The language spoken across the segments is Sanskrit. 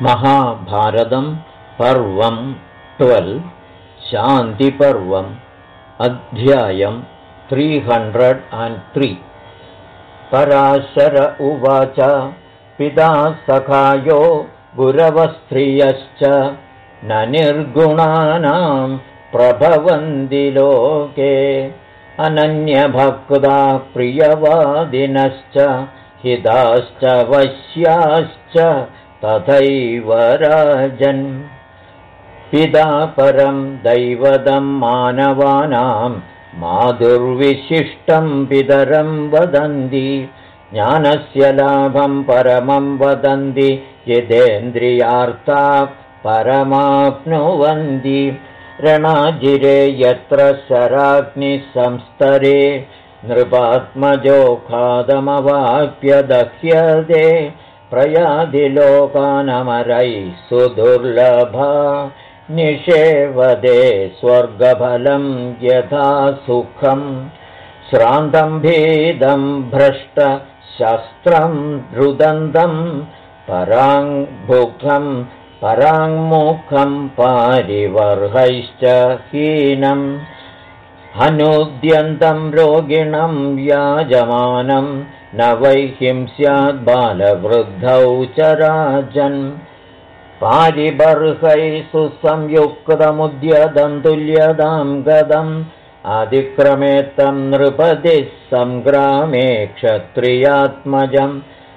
महाभारतं पर्वं 12 शान्तिपर्वम् अध्यायं 303 पराशर उवाच पिता सखायो गुरवस्त्रियश्च न निर्गुणानां प्रभवन्ति लोके अनन्यभक्ता प्रियवादिनश्च हिताश्च वश्याश्च तथैव राजन् पिता परं दैवतं मानवानां माधुर्विशिष्टं पितरं वदन्ति ज्ञानस्य लाभं परमं वदन्ति यदेन्द्रियार्था परमाप्नुवन्ति रणाजिरे यत्र शराग्निसंस्तरे नृपात्मजो खादमवाप्य दह्यते प्रयादि लोकानमरैः सुदुर्लभा निषेवदे स्वर्गफलं यथा सुखं श्रान्तं भीदं भ्रष्टशस्त्रं रुदन्तं पराङ्मुखं पारिवर्हैश्च हीनं हनुद्यन्तं रोगिणं याजमानं न वैहिंस्यात् बालवृद्धौ च राजन् पारिबर्हैः सुसंयुक्तमुद्यतं तुल्यतां गदम् आदिक्रमेत्तं नृपतिः संग्रामे क्षत्रियात्मजं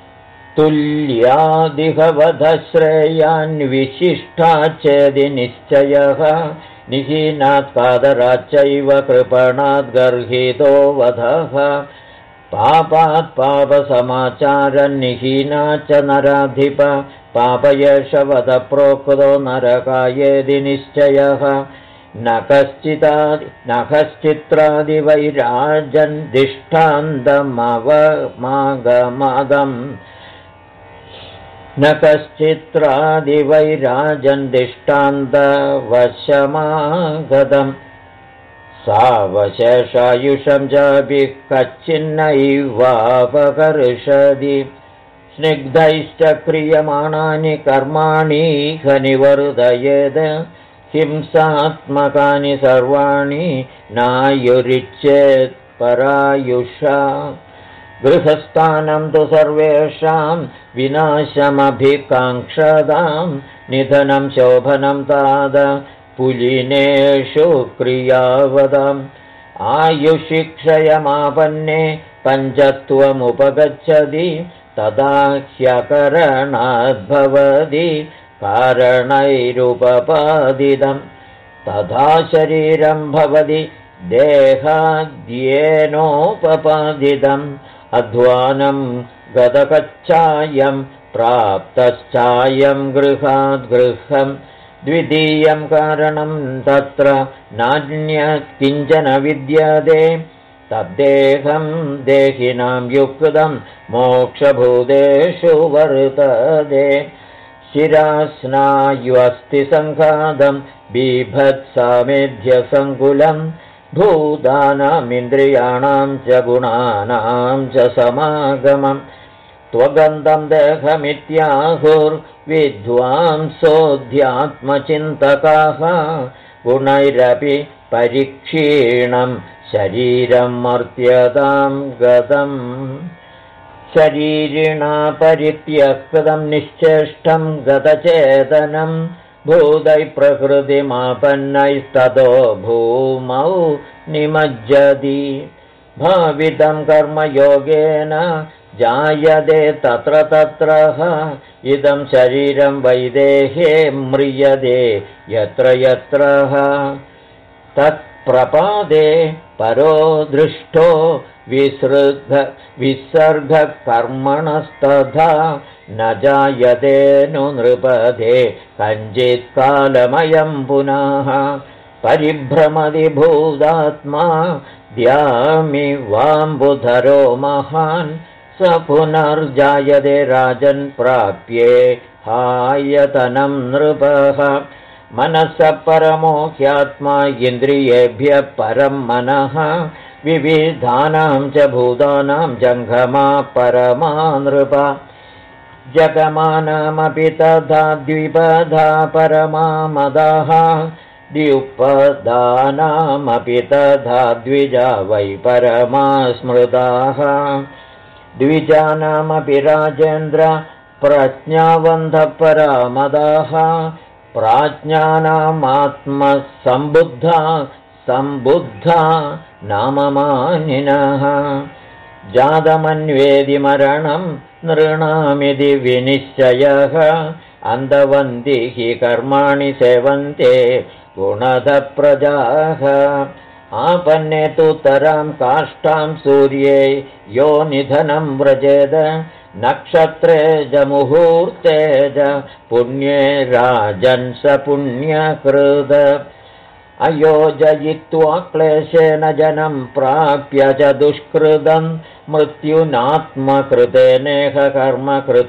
तुल्यादिहवधश्रेयान्विशिष्टाच्चेदि निश्चयः निहीनात् कादराच्चैव कृपणात् गर्हितो वधः पापात् पापसमाचारन्निहीना च नराधिप पापयशवद प्रोक्तो नरकायेदि निश्चयः न कश्चित्रादिवैराजन् दिष्टान्तमवमागमदम् न कश्चित्रादिवैराजन् दिष्टान्तवशमागतम् सावशेषायुषं चापि कच्चिन्नैवापकर्षति स्निग्धैश्च क्रियमाणानि कर्माणि हनिवर्धयेद हिंसात्मकानि सर्वाणि नायुरिच्येत् परायुषा गृहस्थानं तु सर्वेषां विनाशमभिकाङ्क्षतां निधनं शोभनं ताद पुलिनेषु क्रियावदाम् आयुषि क्षयमापन्ने पञ्चत्वमुपगच्छति तदा ह्यकरणाद्भवति कारणैरुपपादितं तथा शरीरं भवति देहाद्येनोपपादितम् अध्वानं गतकच्चायं प्राप्तश्चायं गृहाद् गृहम् द्वितीयं कारणं तत्र नान्यत् किञ्चन विद्यते तद्देहं देहिनां युक्तं मोक्षभूतेषु वर्तते शिरास्नायुस्थिसङ्घातं बीभत्सामेध्यसङ्कुलं भूतानामिन्द्रियाणां च गुणानां च समागमम् त्वगन्धं देहमित्याहुर्विद्वांसोऽध्यात्मचिन्तकाः गुणैरपि परीक्षीणं शरीरं मर्त्यतां गतम् शरीरिणा परित्यक्तं निश्चेष्टं गतचेतनं भूतैः प्रकृतिमापन्नैस्ततो भूमौ निमज्जति भावितं कर्मयोगेन जायते तत्र तत्रः इदं शरीरं वैदेहे म्रियते यत्र यत्रः तत्प्रपादे परो दृष्टो विसर्गकर्मणस्तथा न जायते नु नृपदे कञ्चित् कालमयं पुनः परिभ्रमति भूतात्मा द्यामि वाम्बुधरो महान् स पुनर्जायते राजन् प्राप्ये हायतनं नृपः मनसः परमो ह्यात्मा इन्द्रियेभ्यः परं मनः विविधानां च भूतानां जङ्गमा परमा नृप जगमानमपि तथा द्विपदा परमामदाः द्युपदानामपि तथा द्विजा वै परमा स्मृताः द्विजानामपि राजेन्द्र प्रज्ञावन्धपरामदाः प्राज्ञानामात्मसम्बुद्धा सम्बुद्धा नाममानिनः जातमन्वेदि मरणं नृणामिति विनिश्चयः अन्धवन्ति हि कर्माणि सेवन्ते गुणधप्रजाः आपन्ने तु तरां काष्ठां सूर्ये यो निधनं व्रजेद नक्षत्रे च मुहूर्ते च पुण्ये राजन् स पुण्यकृद अयोजयित्वा क्लेशेन जनं प्राप्य च दुष्कृतं मृत्युनात्मकृतेनेह कर्म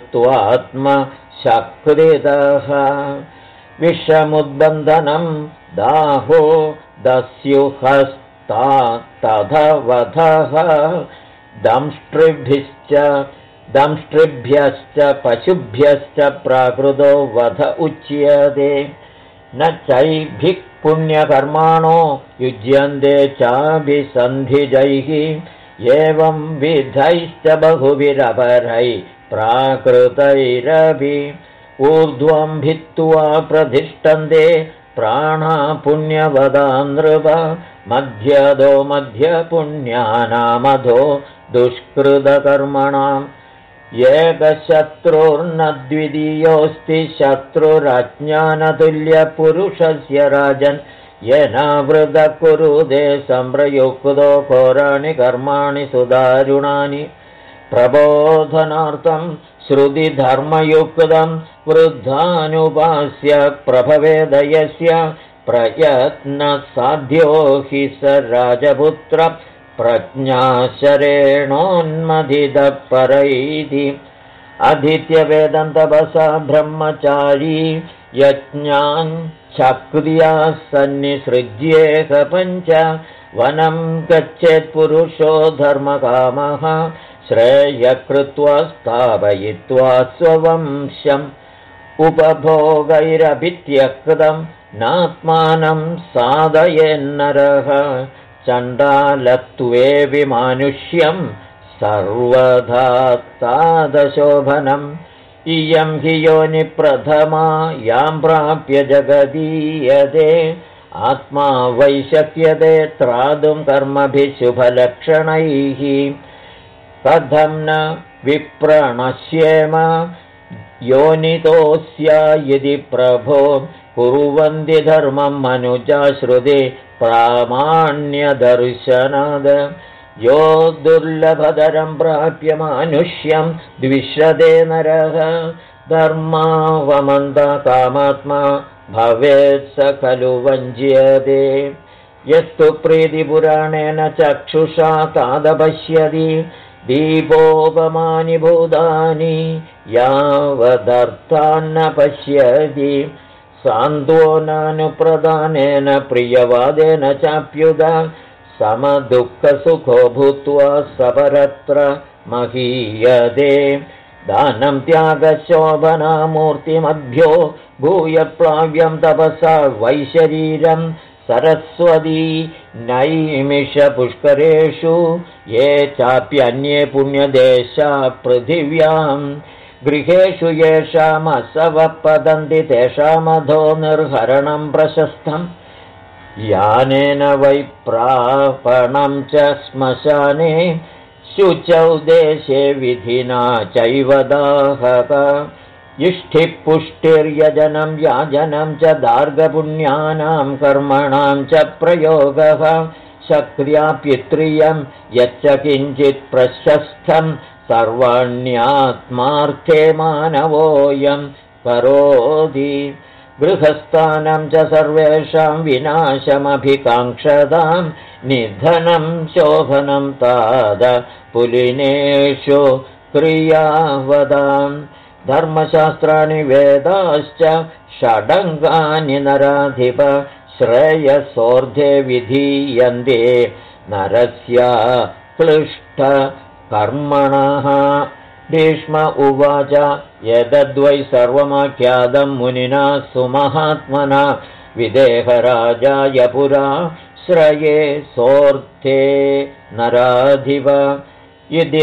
कृत्वात्मशक्तितः विषमुद्बन्धनं दाहो दस्युहस्ता तथवधः दंष्ट्रिभ्यश्च पशुभ्यश्च प्राकृतो वध उच्यते न चैभिः पुण्यकर्माणो युज्यन्ते चाभिसन्धिजैः एवं विधैश्च बहुभिरपरैः प्राकृतैरपि ऊर्ध्वं भित्त्वा प्रतिष्ठन्ते प्राणा पुण्यवदा नृप मध्यदो मध्यपुण्यानामधो दुष्कृतकर्मणाम् एकशत्रुर्न द्वितीयोऽस्ति शत्रुरज्ञानतुल्यपुरुषस्य राजन् येनावृतः कुरुते सम्प्रयुक्तो घोराणि कर्माणि सुदारुणानि प्रबोधनार्थं श्रुतिधर्मयुक्तं वृद्धानुपास्य प्रभवेदयस्य प्रयत्नसाध्यो हि स राजपुत्र प्रज्ञाशरेणोन्मथितः परैति अधीत्यवेदं तपसा ब्रह्मचारी यज्ञान् चक्रिया सन्निसृज्येह पञ्च वनं गच्छेत् पुरुषो धर्मकामः श्रेयकृत्वा स्थापयित्वा स्ववंशम् उपभोगैरभित्यक्तं नात्मानं साधयेन्नरः चण्डालत्वे विमानुष्यं सर्वधा तादशोभनम् इयं हि योनिप्रथमा यां प्राप्य जगदीयते आत्मा वै शक्यते त्रातुं कर्मभिः शुभलक्षणैः कथं न विप्रणश्येम योनितोऽस्या यदि प्रभो कुर्वन्ति धर्मं मनुजा श्रुति प्रामाण्यदर्शनाद यो दुर्लभतरं प्राप्य मानुष्यं द्विषदे नरः धर्मावमन्दकामात्मा भवेत् स खलु वञ्ज्यते यस्तु प्रीतिपुराणेन चक्षुषा तादपश्यति दीपोपमानि भूतानि यावदर्थान्न पश्यति सान्त्वनानुप्रदानेन प्रियवादेन चाप्युदा समदुःखसुखो भूत्वा सपरत्र महीयते दानं त्यागशोभनामूर्तिमभ्यो भूयप्लाव्यं तपसा वैशरीरं सरस्वती नैमिषपुष्करेषु ये चाप्यन्ये पुण्यदेशा पृथिव्यां गृहेषु येषामसवः पतन्ति तेषामधो निर्हरणं प्रशस्तम् यानेन वै प्रापणं च श्मशाने शुचौ देशे विधिना चैव दाहक इष्टिपुष्टिर्यजनं याजनं च दार्घपुण्यानां कर्मणां च प्रयोगः शक्र्या पितृयं यच्च किञ्चित् प्रशस्तं सर्वाण्यात्मार्थे मानवोऽयं करोति गृहस्थानं च सर्वेषां विनाशमभिकाङ्क्षतां निधनं शोभनं ताद पुलिनेषु क्रियावदां धर्मशास्त्राणि वेदाश्च षडङ्गानि नराधिप श्रेयसोर्धे विधीयन्ते नरस्य क्लिष्टकर्मणः भीष्म उवाच एतद्वै सर्वमाख्यातं मुनिना सुमहात्मना विदेहराजाय पुरा श्रये सोऽर्थे नराधिप इति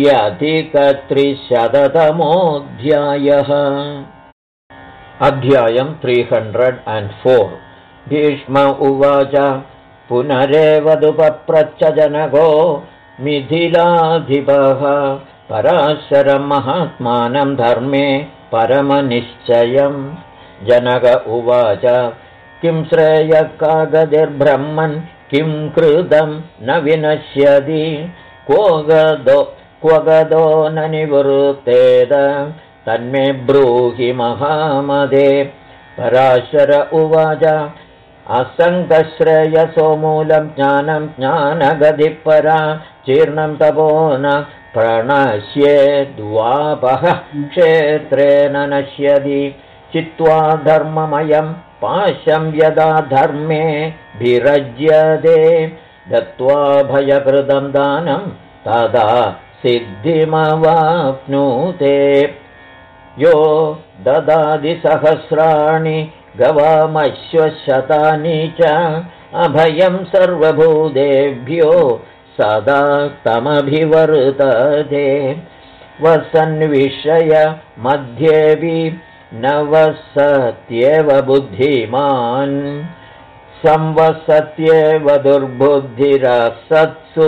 3अधिक300तमोऽध्यायः। अध्यायं 304। भीष्म उवाच पुनरेवदुपप्रच्छ जनको मिथिलाधिपः पराशरं महात्मानं धर्मे परमनिश्चयं। जनक उवाच किं श्रेयः कागदिर्ब्रह्मन् किं कृतं न विनश्यति क्व गदो न निवृत्तेद तन्मे ब्रूहि महामदे। पराशर उवाच असङ्गश्रेयसो मूलं ज्ञानं ज्ञानगतिपरा चीर्णं तपो न प्रणश्येद्वापः क्षेत्रेण नश्यति चित्वा धर्ममयं पाशं यदा धर्मे विरज्यते दत्त्वा भयकृतं दानं तदा सिद्धिमवाप्नुते। यो ददाति सहस्राणि गवामश्वशतानि च अभयं सर्वभूतेभ्यो सदा तमभिवर्तते। वसन्विषय मध्येऽपि न वसत्येव बुद्धिमान् संवसत्येव दुर्बुद्धिरसत्सु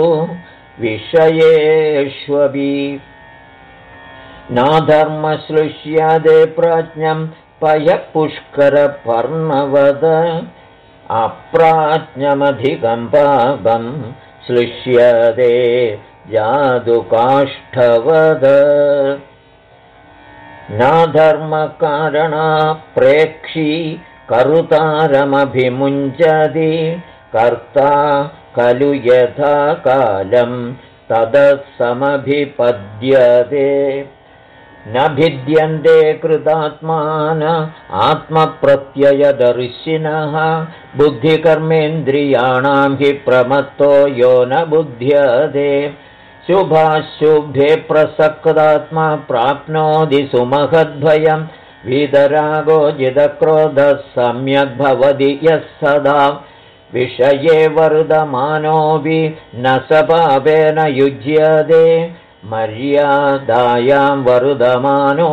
विषयेष्वपि। नाधर्मश्लिष्यते प्राज्ञं पयःपुष्करपर्णवद अप्राज्ञमधिकं पापं श्लिष्यते जादुकाष्ठवद। नाधर्मकारणप्रेक्षी करुतारमभिमुञ्चति कर्ता खलु यथा कालं तदसमभिपद्यते। न भिद्यन्ते कृतात्मान आत्मप्रत्ययदर्शिनः बुद्धिकर्मेन्द्रियाणां हि प्रमत्तो यो न बुध्यते। शुभाशुभे प्रसक्तात्मा प्राप्नोति सुमहद्भयं वीतरागो जितक्रोधः सम्यग् भवति यः सदा। विषये वर्धमानोऽपि न स पापेन युज्यते मर्यादायां वर्धमानो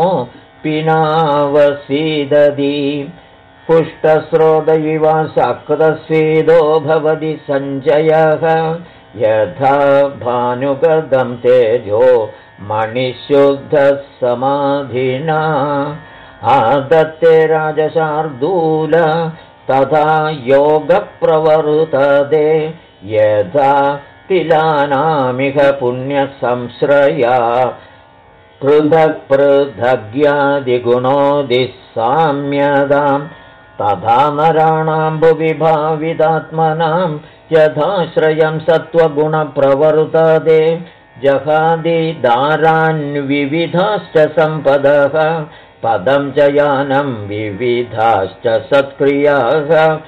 पिनावसीदति। पुष्टस्रोत इव सक्तस्वेदो भवति सञ्चयः यथा भानुगतं तेजो मणिशुद्धः समाधिना। आदत्ते राजशार्दूल तथा योगप्रवर्तते यथा तिलानामिह पुण्यसंश्रया पृथक् पृथग्यादिगुणोदिः साम्यतां तथा नराणां भुवि भावितात्मनां यथाश्रयं सत्त्वगुणप्रवर्तते। जहादिदारान् विविधाश्च सम्पदः पदं च यानं विविधाश्च सत्क्रियाः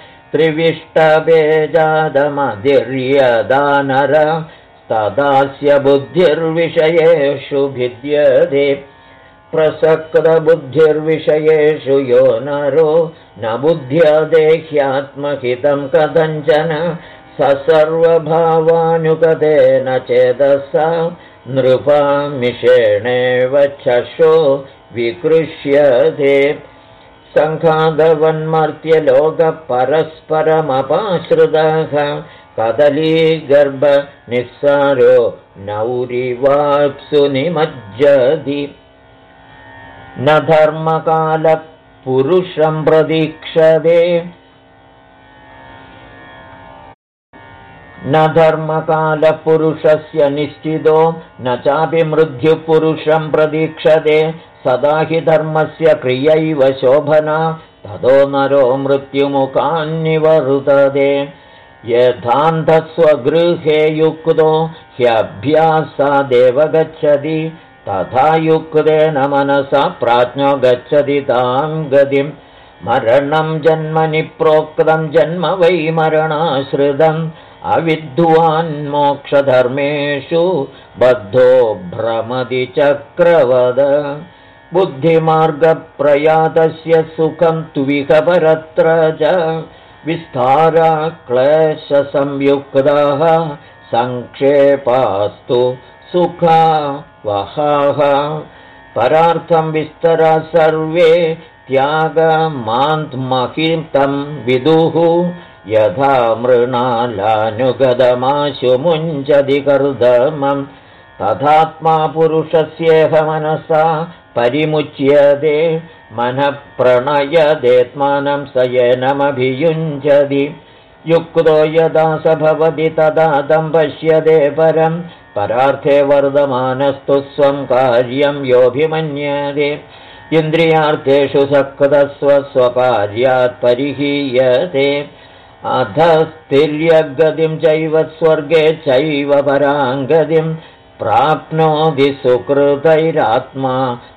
त्रिविष्टभेजादमधिर्यदा नर तदास्य बुद्धिर्विषयेषु भिद्यते। प्रसक्तबुद्धिर्विषयेषु यो नरो न बुध्यते ह्यात्महितं कथञ्चन स सर्वभावानुगतेन चेतसा नृपामिषेणेव चषो विकृष्यते। सङ्घातवन्मर्त्यलोकपरस्परमपाश्रितः कदलीगर्भनिस्सारो नौरिवाप्सु निमज्जति। न धर्मकालपुरुषं प्रतीक्षते न धर्मकालपुरुषस्य निश्चितो न चापि मृत्युपुरुषं प्रतीक्षते। सदा हि धर्मस्य क्रियैव शोभना ततो नरो मृत्युमुखान्निवर्तते। यथान्धस्वगृहे युक्तो ह्यभ्यासादेव गच्छति तथा युक्तेन मनसा प्राज्ञो गच्छति तां गतिम्। मरणं जन्मनि प्रोक्तं जन्म वै मरणाश्रितम् अविद्वान्मोक्षधर्मेषु बद्धो भ्रमति चक्रवद बुद्धिमार्गप्रयातस्य सुखं त्विह च विस्तारक्लेशसंयुक्ताः संक्षेपास्तु सुखावहाः परार्थं विस्तरा सर्वे त्यागमान्त्महितं विदुः यथा मृणालानुगदमाशु मुञ्चति कर्दमं तथात्मा पुरुषस्येह मनसा परिमुच्यते मनः प्रणयदेत्मानं स येनमभियुञ्जति युक्तो यदा स भवति तदा तं पश्यते परं परार्थे वर्धमानस्तु स्वं कार्यं योऽभिमन्यते इन्द्रियार्थेषु सक्तस्वकार्यात् परिहीयते अधस्तिर्यगतिं चैव स्वर्गे चैव पराङ्गतिं प्राप्नोति सुकृतैरात्मा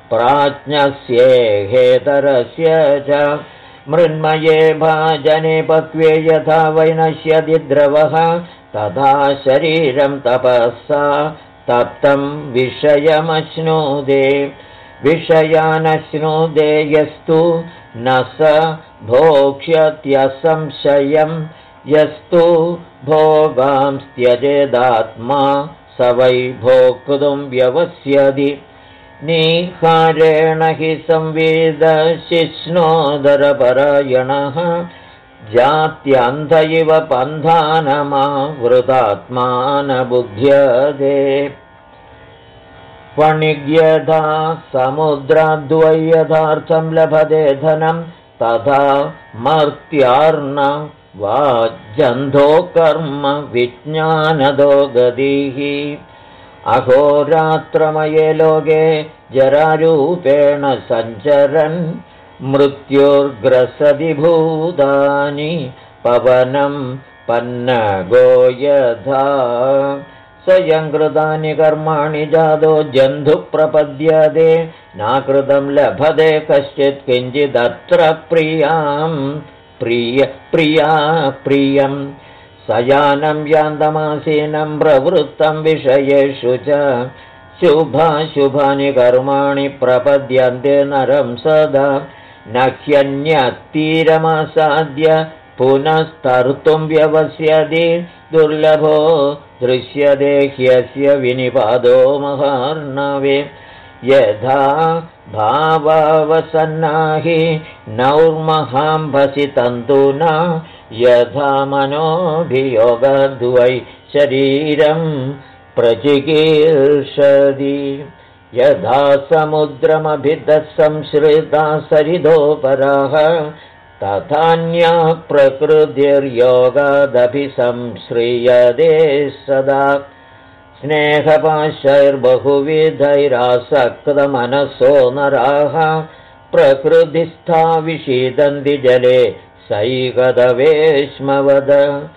प्राज्ञस्येहेतरस्य च मृण्मये भाजने पक्वे यथा वैनश्यति द्रवः तथा शरीरं तपःसा तप्तं विषयमश्नुते विषयानश्नुते यस्तु न स भोक्ष्यत्यसंशयं यस्तु भोगां त्यजेदात्मा स वै भोक्तुं व्यवस्यति निहारेण हि संवेदशिष्णोदरपरायणः जात्यन्ध इव पन्थानमावृतात्मा न बुध्यते वणिज्ञधा समुद्राद्वयथार्थं लभते धनं तथा मर्त्यार्न वाजन्धो कर्म विज्ञानदो गतिः अहोरात्रमये लोके जरारूपेण सञ्चरन् मृत्युर्ग्रसति भूतानि पवनं पन्नगो यथा स्वयं कृतानि कर्माणि जातो जन्धुः प्रपद्यते नाकृतं लभते कश्चित् किञ्चिदत्र प्रियं सयानं यान्तमासीनं प्रवृत्तं विषयेषु च शुभाशुभानि कर्माणि प्रपद्यन्ते नरं सदा न ह्यन्यत्तीरमासाद्य पुनस्तर्तुं व्यवस्यति दुर्लभो दृश्यते ह्यस्य विनिपादो महार्णवे यथा भावावसन्नाहि नौर्महाम्भसि तन्तुना यथा मनोभियोगद्वै शरीरं प्रचिकीर्षति यथा समुद्रमभितः संश्रिता सरिदोपराः तथान्या प्रकृतिर्योगादपि संश्रियते सदा स्नेहपाशैर्बहुविधैरासक्तमनसो नराः प्रकृतिस्था विषीदन्ति जले सैकदवेश्मवद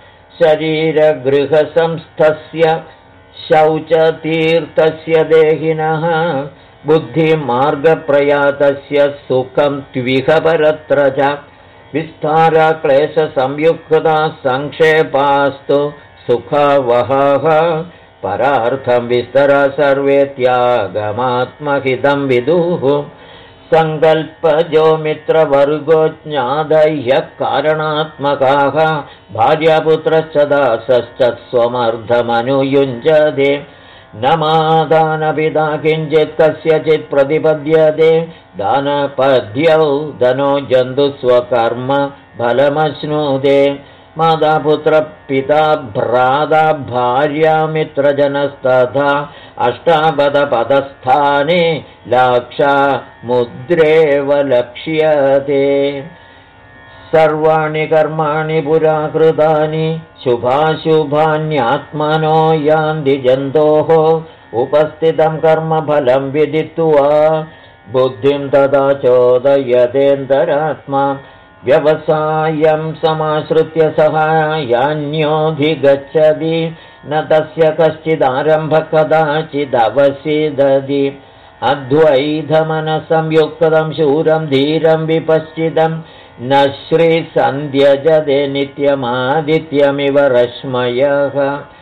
शरीरगृहसंस्थस्य शौचतीर्थस्य देहिनः बुद्धिमार्गप्रयातस्य सुखं त्विह परत्र च विस्तारक्लेशसंयुक्ता संक्षेपास्तु सुखावहाः परार्थं विस्तरा सर्वे त्यागमात्महितं विदुः सङ्कल्पजो मित्रवर्गो ज्ञादह्यः कारणात्मकाः भार्यापुत्रश्च दासश्च स्वमर्धमनुयुञ्जते न मादानपिता किञ्चित् कस्यचित् प्रतिपद्यते दानपद्यौ धनो जन्तुस्वकर्म फलमश्नुते मातापुत्रपिता भ्राता भार्या मित्रजनस्तथा अष्टापदपदस्थाने लाक्षा मुद्रेव लक्ष्यते सर्वाणि कर्माणि पुरा कृतानि शुभाशुभान्यात्मनो यान्ति जन्तोः उपस्थितं कर्मफलं विदित्वा बुद्धिं तदा चोदयतेऽन्तरात्मा व्यवसायं समाश्रित्य सहायान्योऽधिगच्छति न तस्य कश्चिदारम्भः कदाचिदवसिदति अद्वैतमनसंयुक्तं शूरं धीरं विपश्चितं न श्रीसन्ध्यजते नित्यमादित्यमिव रश्मयः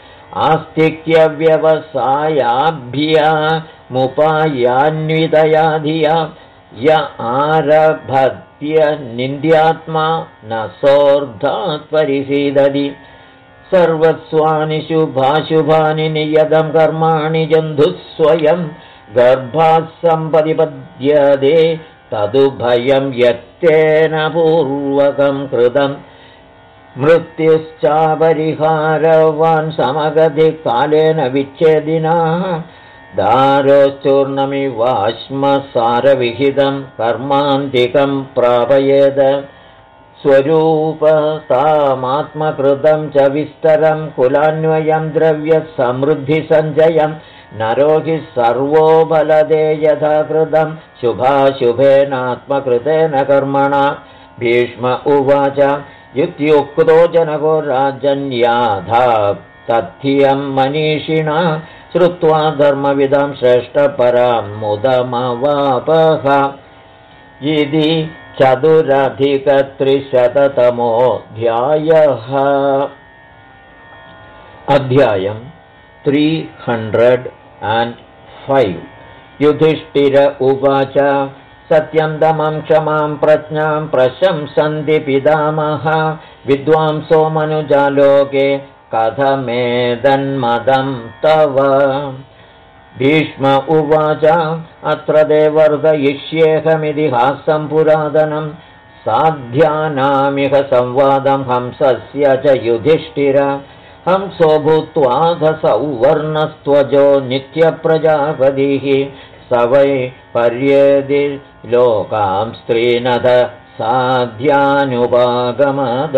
आस्तिक्यव्यवसायाभ्यामुपायान्वितया धिया य आरभत्य निन्द्यात्मा न सोऽर्धात् परिसीदति सर्वस्वानि शुभाशुभानि नियतं कर्माणि जन्तुः स्वयं गर्भात् सम्पदिपद्यते तदुभयं यत्तेन पूर्वकं कृतं मृत्युश्चापरिहारवान् समगतिकालेन विच्छेदिनः दारोश्चूर्णमिवाश्मसारविहितं कर्मान्तिकं प्रापयेद स्वरूपतामात्मकृतं च विस्तरं कुलान्वयं द्रव्यसमृद्धिसञ्चयं नरो हि सर्वो बलदे यथा कृतं शुभाशुभेनात्मकृतेन कर्मणा भीष्म उवाच युत्युक्तो जनको राजन्याधा तथ्यं मनीषिणा श्रुत्वा धर्मविदां श्रेष्ठपरां मुदमवापः इति 4,300तमोऽध्यायः अध्यायम् 305 युधिष्ठिर उवाच सत्यं दमं क्षमां प्रज्ञां प्रशंसन्ति पितामह विद्वांसो मनुजालोके कथमेदन्मदं तव भीष्म उवाच अत्र ते वर्धयिष्येऽहमितिहासं पुरातनं साध्यानामिह संवादं हंसस्य च युधिष्ठिर हंसो भूत्वाध सौवर्णस्त्वजो नित्यप्रजापतिः स वै पर्येदि लोकां स्त्रीनद साध्यानुपागमद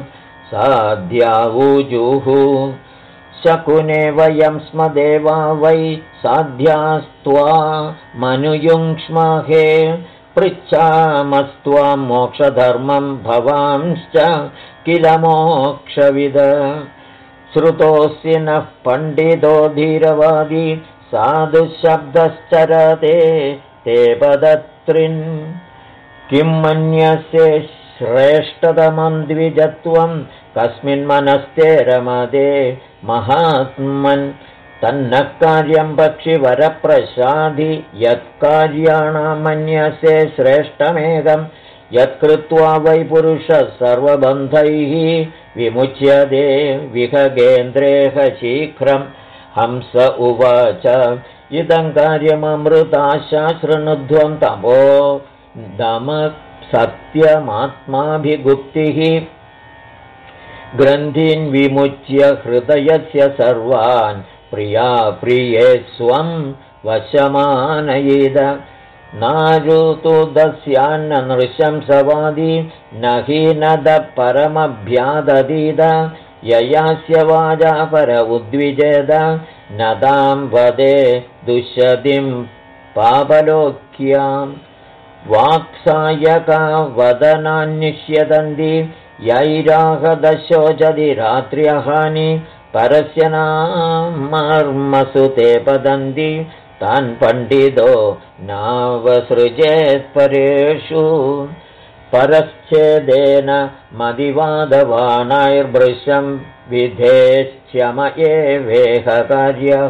साध्यावूजुः शकुने वयं स्म देवा वै साध्यास्त्वा मनुयुङ्क्ष्महे पृच्छामस्त्वां मोक्षधर्मं भवांश्च किल मोक्षविद श्रुतोऽसि नः पण्डितो धीरवादी साधुशब्दश्चरते ते पदत्रिन् किं मन्यसे श्रेष्ठतमं द्विजत्वं कस्मिन्मनस्ते रमते महात्मन् तन्नः कार्यं पक्षिवरप्रसादि यत्कार्याणां मन्यसे श्रेष्ठमेकं यत्कृत्वा वै पुरुषः सर्वबन्धैः विमुच्यते विहगेन्द्रेह शीघ्रं हंस उवाच इदं कार्यममृताशा शृणुध्वं तमो दमः सत्यमात्माभिगुप्तिः ग्रन्थीन् विमुच्य हृदयस्य सर्वान् प्रिया प्रिये स्वं वशमानयेद नारुतुदस्यान्न नृशंसवादी न हि नद परमभ्यादधीद ययास्य वाजा पर उद्विजेद न तां वदे दुष्यतिं पापलोक्याम् वाक्सायका वदनान्निष्यदन्ति यैराहदशोचति रात्र्यहानि परस्य नामर्मसु ते पदन्ति तान् पण्डितो नावसृजेत् परेषु परश्चेदेन मदिवादवानाैर्भृशं विधेश्चम एवेह कार्यः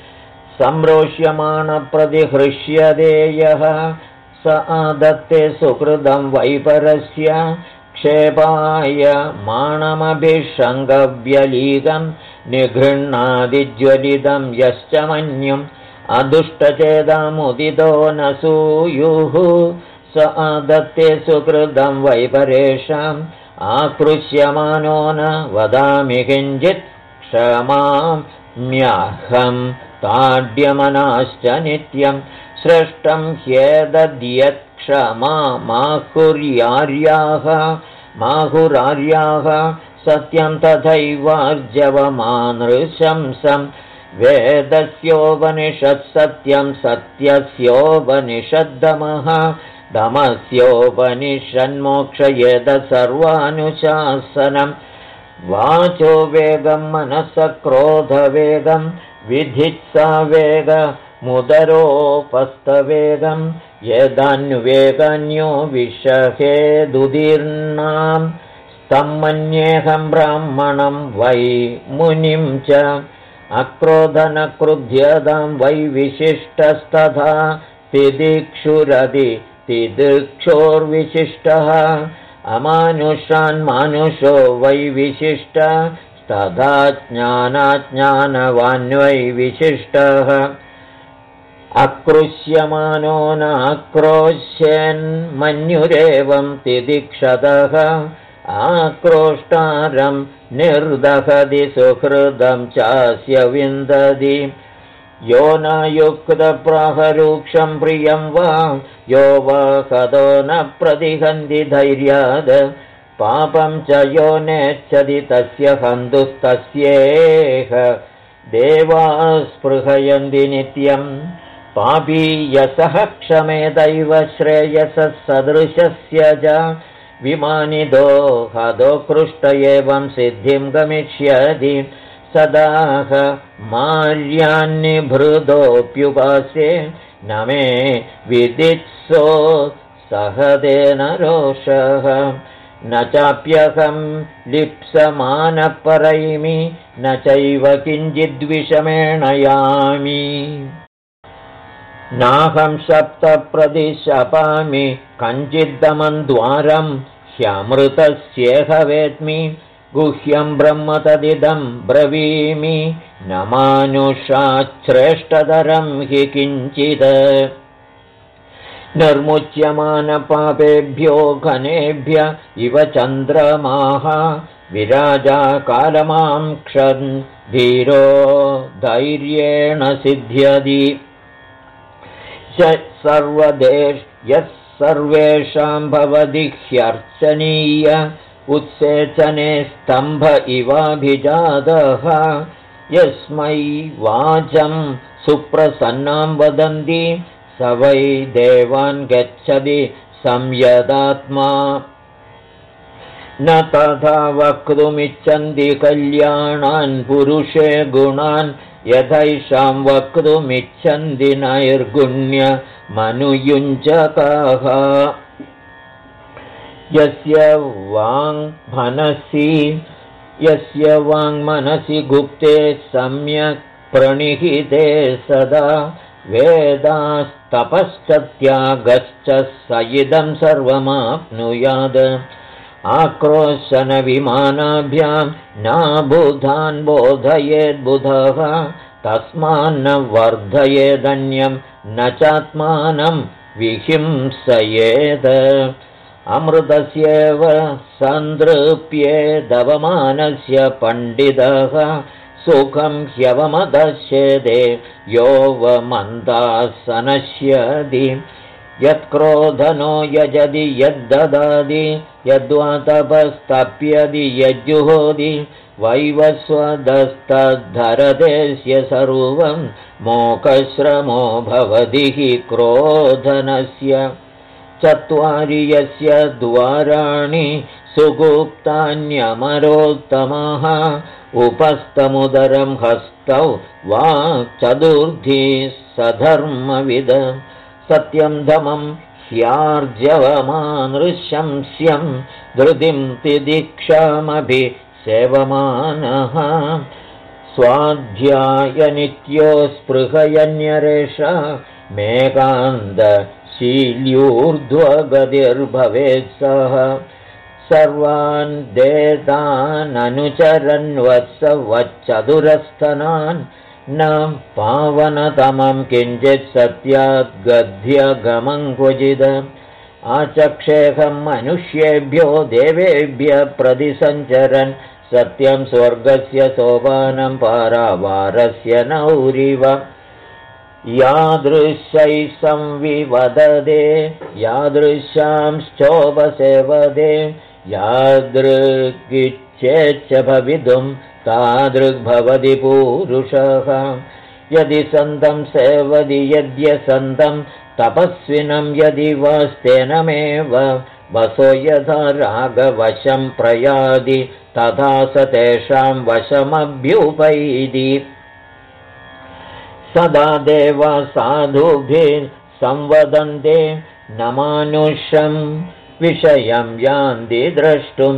संरोष्यमाणप्रतिहृष्यते यः स आदत्ते सुकृतं वैपरस्य क्षेपाय माणमभिषङ्गव्यलीकं निगृह्णादिज्वलितं यश्च मन्युम् अदुष्टचेदामुदितो न सूयुः स आदत्ते सुकृतं वैपरेषाम् आकृष्यमानो न वदामि किञ्चित् क्षमाम्यहं ताड्यमनाश्च नित्यं श्रेष्ठं ह्येदद्यत्क्षमा माहुरार्याः सत्यं तथैवार्जवमानृशंसं वेदस्योपनिषत्सत्यं सत्यस्योपनिषद्दमः दमस्योपनिषन्मोक्षयेद सर्वानुशासनं वाचो वेगं मनसः क्रोधवेगं विधित्सा वेगमुदरोपस्थवेगं यदान्वेगन्यो विषहेदुदीर्णां तं मन्येऽहं ब्राह्मणं वै मुनिं च अक्रोधनक्रुध्यतां वै विशिष्टस्तथा तिदिक्षुरदि तिदिक्षोर्विशिष्टः अमानुषान्मानुषो वै विशिष्टस्तथा ज्ञानाज्ञानवान् वै विशिष्टः अक्रुश्यमानो नाक्रोश्यन्मन्युरेवं तिदिक्षतः आक्रोष्टारं निर्दहति सुहृदं चास्य विन्दति यो न युक्तप्राहरुक्षं प्रियं वा यो वा कदो न प्रतिहन्ति धैर्याद् पापं च यो नेच्छति तस्य हन्तुस्तस्येह देवाः स्पृहयन्ति नित्यम् पापी यसः क्षमेदैव श्रेयसः सदृशस्य च विमानिदो हदो कृष्ट एवं सिद्धिं गमिष्यति सदाह मार्यान्निभृदोऽप्युपास्ये न मे विदित्सो सहदेन रोषः न चाप्यहं लिप्समानपरैमि न चैव किञ्चिद्विषमेण यामि नाहं सप्तप्रदिशपामि कञ्चिद्दमन्द्वारं ह्यमृतस्येह वेद्मि गुह्यं ब्रह्म तदिदं ब्रवीमि न मानुषाच्छ्रेष्ठतरं हि किञ्चित् निर्मुच्यमानपापेभ्यो घनेभ्य इव चन्द्रमाः विराजा कालमां क्षन् धीरो धैर्येण सिद्ध्यति यः सर्वेषां भवति ह्यर्चनीय उत्सेचने स्तम्भ इवाभिजातः यस्मै वाचं सुप्रसन्नां वदन्ति स वै देवान् गच्छति संयदात्मा न तथा वक्तुमिच्छन्ति कल्याणान् पुरुषे गुणान् यथैषां वक्तुमिच्छन्ति नैर्गुण्यमनुयुञ्जकाः यस्य वाङ्मनसि गुप्ते सम्यक् प्रणिहिते सदा वेदास्तपश्च त्यागश्च स इदं सर्वमाप्नुयात् आक्रोशनविमानाभ्यां नाबुधान् बोधयेद्बुधः तस्मान्न वर्धयेदन्यं न चात्मानं विहिंसयेत् अमृतस्येव सन्दृप्येदवमानस्य पण्डितः सुखं ह्यवमदश्येदे योऽवमन्दासनश्यति यत्क्रोधनो यजति यद्ददाति यद्वा तपस्तप्यति यज्जुहोति वैवस्वदस्तद्धरतेस्य सर्वं मोक्षश्रमो भवति हि क्रोधनस्य चत्वारि यस्य द्वाराणि सुगुप्तान्यमरोत्तमः उपस्थमुदरं हस्तौ वाक्चतुर्थी सधर्मविद सत्यं धमं ह्यार्जवमानृशंस्यं धृतिं तिदीक्षामभिसेवमानः स्वाध्यायनित्यो स्पृहयन्यरेष मेघान्तशील्यूर्ध्वगतिर्भवेत् सः सर्वान् देताननुचरन्वत्सवच्चतुरस्तनान् न पावनतमं किञ्चित् सत्याद्गध्यगमं क्वचिद् आचक्षेहं मनुष्येभ्यो देवेभ्यः प्रतिसञ्चरन् सत्यं स्वर्गस्य सोपानं पारावारस्य नौरिव यादृशैः संविवदते यादृशांश्चोपसेवते यादृगिच्छेच्छ भवितुं तादृग्भवति पूरुषः यदि सन्तं सेवति यद्यसन्तं तपस्विनं यदि वास्तेनमेव वसो यथा रागवशं प्रयाति तथा स तेषां वशमभ्युपैति सदा देवा साधुभिः संवदन्ते न मानुषं विषयं यान्ति द्रष्टुं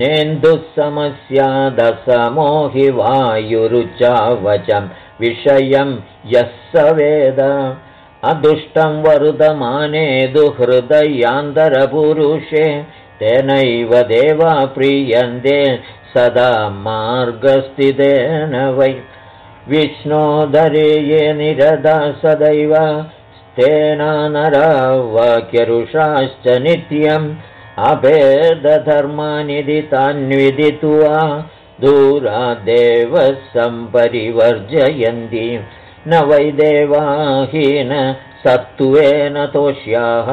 नेन्दुःसमस्यादसमो हि वायुरुचावचं विषयं यः स वेद अदुष्टं वरुदमाने दुहृदयान्तरपुरुषे तेनैव देवा प्रीयन्ते सदा मार्गस्थितेन वै विष्णोदरे ये निरदा सदैव तेन नरा वाक्यरुषाश्च नित्यम् अभेदधर्मानिधि तान्विदित्वा दूरादेव सम्परिवर्जयन्ति न वै देवाहीन सत्त्वेन तोष्याः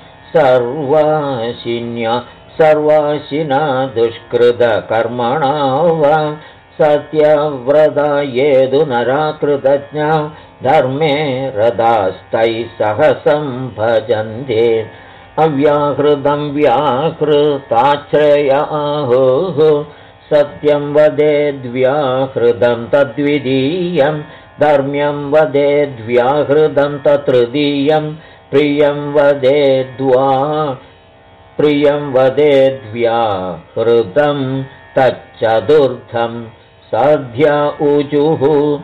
सर्वाशिना दुष्कृतकर्मणा वा सत्यव्रता ये तु नराकृतज्ञा धर्मे रदास्तैः सह सम्भजन्ते अव्याहृतं व्याहृताश्रयाहुः सत्यं वदेद्व्याहृतं तद्वितीयं धर्म्यं वदेद्व्याहृतं तत्तृतीयं प्रियं वदेद्व्याहृतं तच्चतुर्थं साध्या ऊचुः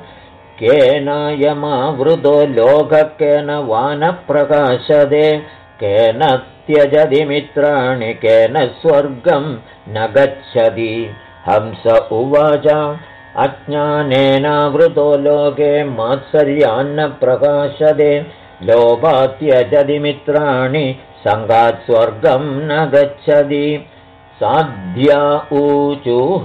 केनायमावृतो लोकः केन वानप्रकाशते केन त्यजति मित्राणि केन स्वर्गं न गच्छति हंस उवाच अज्ञानेनावृतो लोके मात्सर्यान्न प्रकाशते लोभात् त्यजति मित्राणि संगात् स्वर्गं न गच्छति साध्या ऊचुः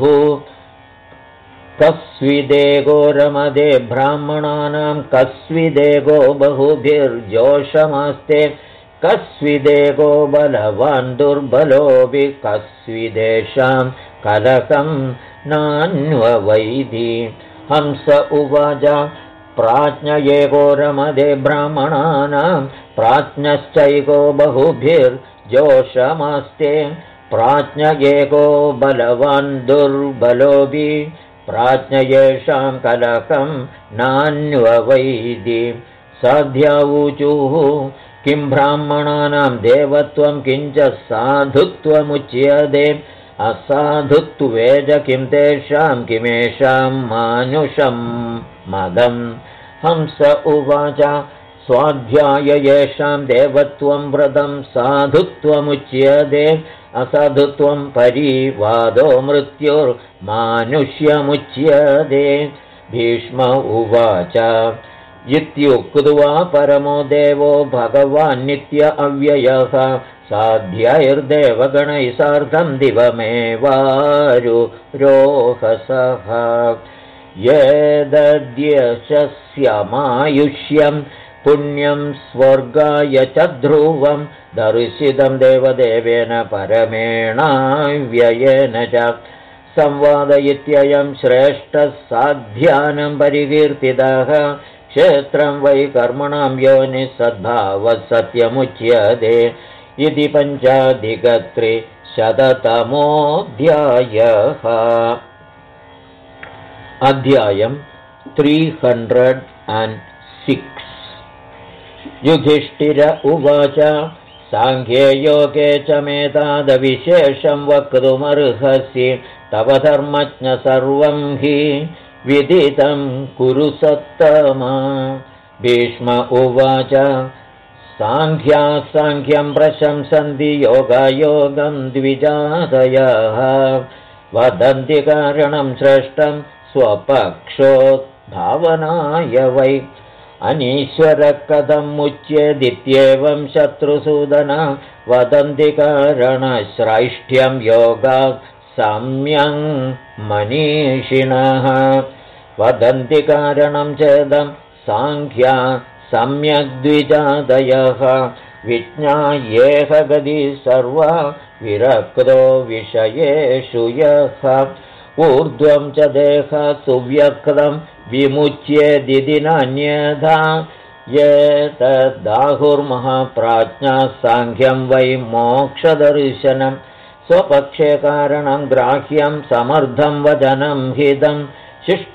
कस्विदेगो रमदे ब्राह्मणानां कस्विदेगो बहुभिर्जोषमास्ते कस्विदेगो बलवान् दुर्बलोऽपि कस्विदेषां कलकं नान्ववैधि हंस उवाच प्राज्ञयेको रमदे ब्राह्मणानां प्राज्ञश्चैको बहुभिर्जोषमास्ते प्राज्ञयेको बलवान् दुर्बलोऽपि प्राज्ञयेषां कलकं नान्ववैधि साध्या ऊचुः किं ब्राह्मणानां देवत्वं किञ्च साधुत्वमुच्यते असाधुत्वेज किं तेषां किमेषां मानुषं मदं हंस उवाच स्वाध्याय येषां देवत्वं व्रतं साधुत्वमुच्यते असाधुत्वं परिवादो मृत्युर्मानुष्यमुच्यते भीष्म उवाच इत्युक्त्वा परमो देवो भगवान् नित्य अव्ययः साध्यैर्देवगणैः सार्धं दिवमेवारुरोहसः येदद्यशस्यमायुष्यं पुण्यं स्वर्गाय च ध्रुवं दर्शितं देवदेवेन परमेणाव्ययेन च संवादयित्ययं श्रेष्ठः साध्यानं परिकीर्तितः क्षेत्रं वै कर्मणां योनिः सद्भावः सत्यमुच्यते इति 5,300तमोऽध्यायः अध्यायं 306 युधिष्ठिर उवाच सांख्ये योगे च मेतादविशेषं वक्तुमर्हसि तव धर्मज्ञ सर्वं हि विदितं कुरु सत्तमा भीष्म उवाच सांख्यं प्रशंसन्ति योगायोगं द्विजातयः वदन्ति कारणं श्रेष्ठं स्वपक्षोद्भावनाय वै अनीश्वरः कथं मुच्येदित्येवं शत्रुसूदन वदन्ति कारणश्रैष्ठ्यं योगात् सम्यं मनीषिणः वदन्ति कारणं चेदं सांख्या सम्यग्द्विजादयः विज्ञायेह गति सर्वा विरक्तो विषयेषु यः ऊर्ध्वं च देह सुव्यक्तं विमुच्येदिति नान्यथा ये तद्दाहुर्महाप्राज्ञा सांख्यं वै मोक्षदर्शनं स्वपक्षे कारणं ग्राह्यं समर्थं वचनं हितं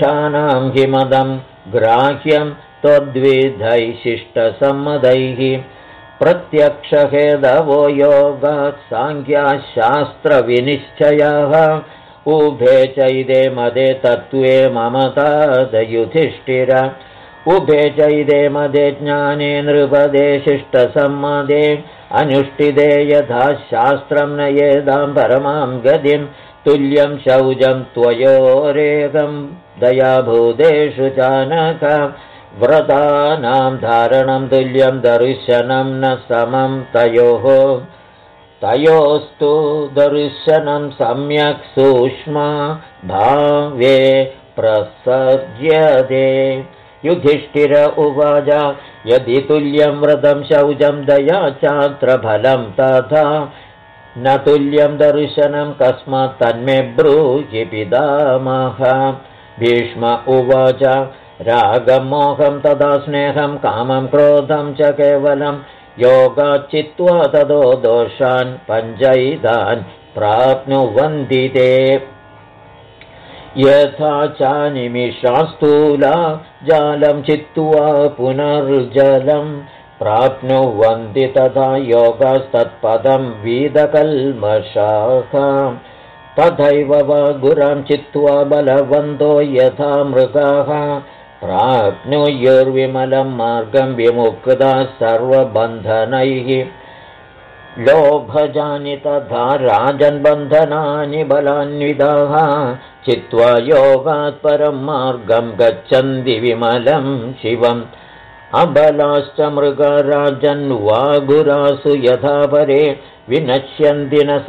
शिष्टानां हिमदं ग्राह्यं त्वद्विधैः शिष्टसम्मतैः प्रत्यक्षहेदवो योगात् साङ्ख्यशास्त्रविनिश्चयः उभे चैदे मदे तत्त्वे ममतादयुधिष्ठिर उभे चैदे मदे ज्ञाने नृपदे शिष्टसम्मदे अनुष्ठिते यथा शास्त्रं नयेदां परमां गतिं तुल्यं शौचं त्वयोरेकं दयाभूतेषु चानक व्रतानां धारणं तुल्यं दर्शनं न समं तयोः तयोस्तु दर्शनं सम्यक् सूक्ष्मा भावे प्रसज्यते युधिष्ठिर उवाच यदि तुल्यं व्रतं शौचं दया चात्र फलं तथा न तुल्यं दर्शनं कस्मात् तन्मे ब्रूहि पितामह भीष्म उवाच रागं मोहं तदा स्नेहं कामं क्रोधं च केवलं योगाच्चित्वा ततो दोषान् पञ्चैतान् प्राप्नुवन्ति ते यथा चानिमिषा स्थूला जालं चित्वा पुनर्जलं प्राप्नुवन्ति तथा योगास्तत्पदं वीदकल्मषाः तथैव वा गुरां चित्वा बलवन्तो यथा मृगाः प्राप्नुयुर्विमलं मार्गं विमुक्ताः सर्वबन्धनैः लोभजानि तथा राजन्बन्धनानि बलान्विताः चित्वा योगात् परं मार्गं गच्छन्ति विमलं शिवम् अबलाश्च मृगराजन्वागुरासु यथा परे विनश्यन्ति न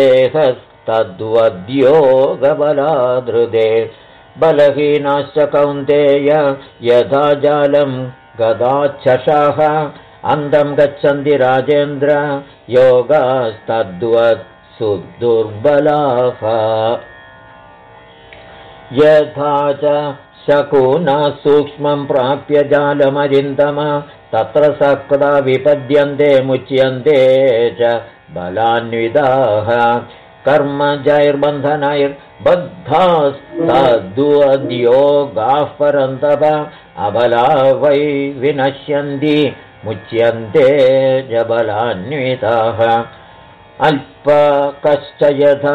सन्देहस्तद्वद्योगबलादृदे बलहीनाश्च कौन्तेय यथा जालं गदाच्छशाः अन्धं गच्छन्ति राजेन्द्र योगास्तद्वत् सुदुर्बलाः यथा च शकुना सूक्ष्मं प्राप्य जालमरिन्दम तत्र सक्ता विपद्यन्ते मुच्यन्ते च बलान्विताः कर्मजैर्बन्धनैर्बद्धास्तद्वद्योगाः परन्तप अबला वै विनश्यन्ति मुच्यन्ते च बलान्विताः अल्पकश्च यथा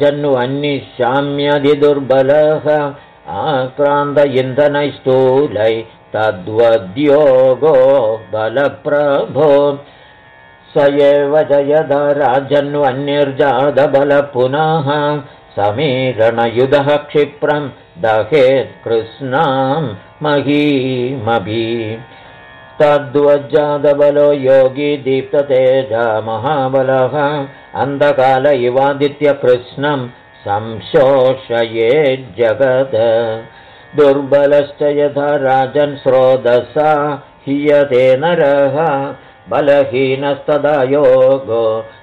राजन्वन्निशाम्यधिदुर्बलः आक्रान्त इन्धनैस्थूलै तद्वद्योगो बलप्रभो स एव च यदा राजन्वन्निर्जातबलः पुनः समीरणयुधः क्षिप्रं दहेत् कृष्णां महीमभि तद्वज्जातबलो योगी दीप्ततेजा महाबलः अन्धकाल इवादित्यकृष्णं संशोषयेज्जगत् दुर्बलश्च यथा राजन् स्रोतसा हीयते नरः बलहीनस्तदा योगो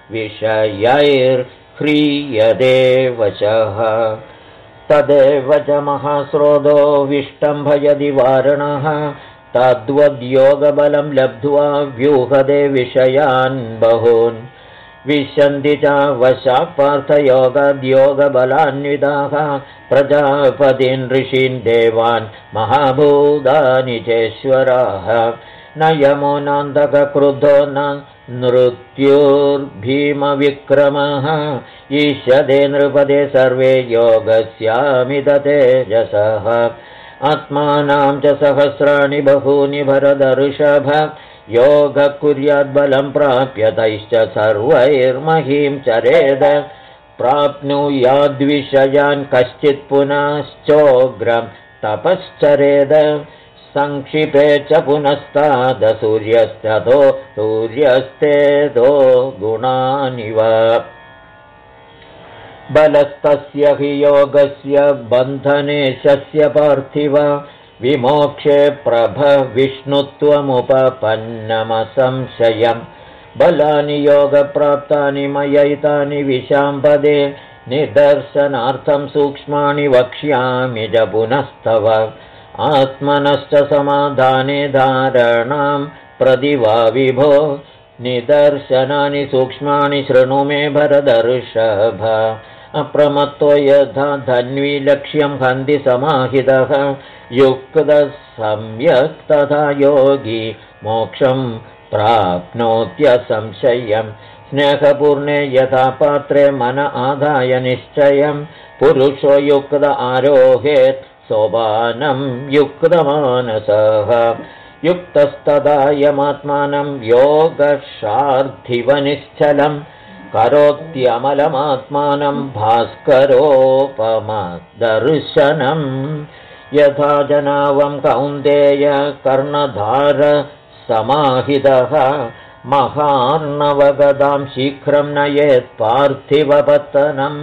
विषयैर्ह्रियते वचः तदेव च महास्रोतो विष्टम्भयदि वारणः तद्वद्योगबलं लब्ध्वा व्यूहते विषयान् बहून् विशन्ति च वशाः पार्थयोगाद्योगबलान्विताः प्रजापतीन् ऋषीन् देवान् महाभूतानि चेश्वराः न यमो नान्तकक्रुद्धो न नृत्युर्भीमविक्रमः ईशदे नृपदे सर्वे योगस्यामिततेजसः आत्मानां च सहस्राणि बहूनि भरदर्षभ योगः कुर्याद्बलं प्राप्य तैश्च सर्वैर्महीं चरेद प्राप्नुयाद्विषयान् कश्चित् पुनश्चोग्रं तपश्चरेद संक्षिपे च पुनस्तादसूर्यस्ततो सूर्यस्तेदो गुणानिव बलस्तस्य हि योगस्य बन्धनेशस्य पार्थिव विमोक्षे प्रभविष्णुत्वमुपपन्नमसंशयम् बलानि योगप्राप्तानि मयैतानि विशाम्पदे निदर्शनार्थं सूक्ष्माणि वक्ष्यामि च पुनस्तव आत्मनश्च समाधाने धारणां प्रतिवा विभो निदर्शनानि सूक्ष्माणि शृणु मे भरदर्षभ अप्रमत्तो यथा धन्वी लक्ष्यं हन्ति समाहितः युक्तः सम्यक् तथा योगी मोक्षं प्राप्नोत्यसंशयम् स्नेहपूर्णे यथा पात्रे मन आदाय निश्चयम् पुरुषो युक्त आरोहेत् सोपानं युक्तमानसः युक्तस्तदायमात्मानं योगशार्थिवनिश्चलम् करोत्यमलमात्मानं भास्करोपमदर्शनम् यथा जनावं कौन्तेय कर्णधार समाहितः महार्णवगदां शीघ्रं नयेत् पार्थिवपत्तनम्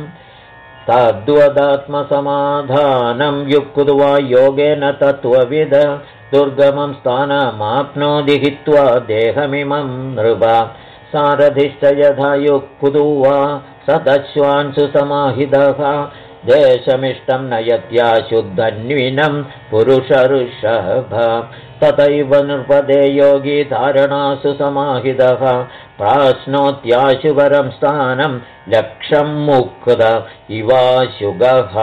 तद्वदात्मसमाधानं युक्त्वा योगेन तत्त्वविद दुर्गमं स्थानमाप्नोति हित्वा देहमिमं नृप सारथिश्च यथा युक्त्वा सदश्वान् सुसमाहितः देशमिष्टं नयत्याशुद्धन्विनं पुरुषऋषभ तथैव नृपदे योगी धारणासु समाहितः प्राश्नोत्याशुवरं स्थानं लक्षं मुक्त इवाशुगः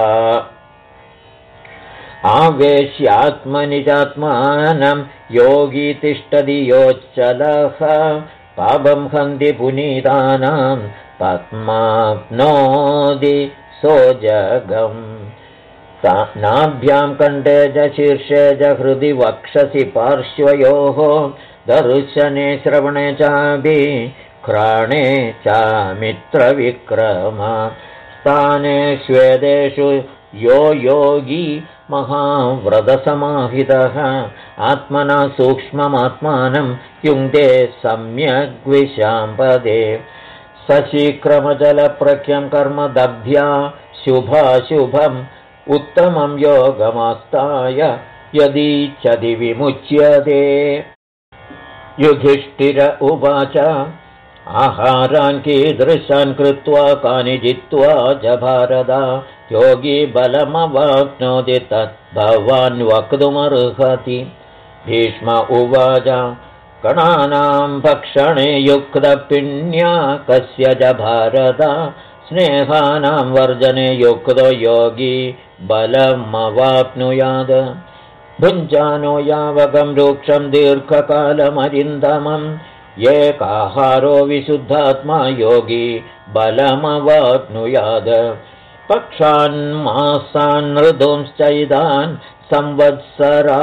आवेश्यात्मनि चात्मानं योगी तिष्ठति योच्चलः पापं हन्ति पुनीतानां पद्माप्नोति सोजगम् नाभ्यां कण्ठे च शीर्षे च हृदि वक्षसि पार्श्वयोः दर्शने श्रवणे चापि घ्राणे चामित्रविक्रम स्थाने स्वेदेषु यो योगी महाव्रतसमाहितः आत्मना सूक्ष्ममात्मानं युङ्क्ते सम्यग्विशाम्पदे सशीघ्रमजलप्रख्यं कर्म दग्ध्या शुभाशुभम् उत्तमं योगमास्ताय यदीच्छति विमुच्यते युधिष्ठिर उवाच आहारान् कीदृशान् कृत्वा कानि जित्वा च भारत योगी बलमवाप्नोति तत् भवान् वक्तुमर्हति भीष्म उवाच गणानां भक्षणे युक्तपिण्या कस्य च भारत स्नेहानां वर्जने युक्तो योगी बलमवाप्नुयात् भुञ्जानो यावकं रूक्षं दीर्घकालमरिन्दमम् एकाहारो विशुद्धात्मा योगी बलमवाप्नुयात् पक्षान् मासान् ऋतुंश्चैतान् संवत्सरा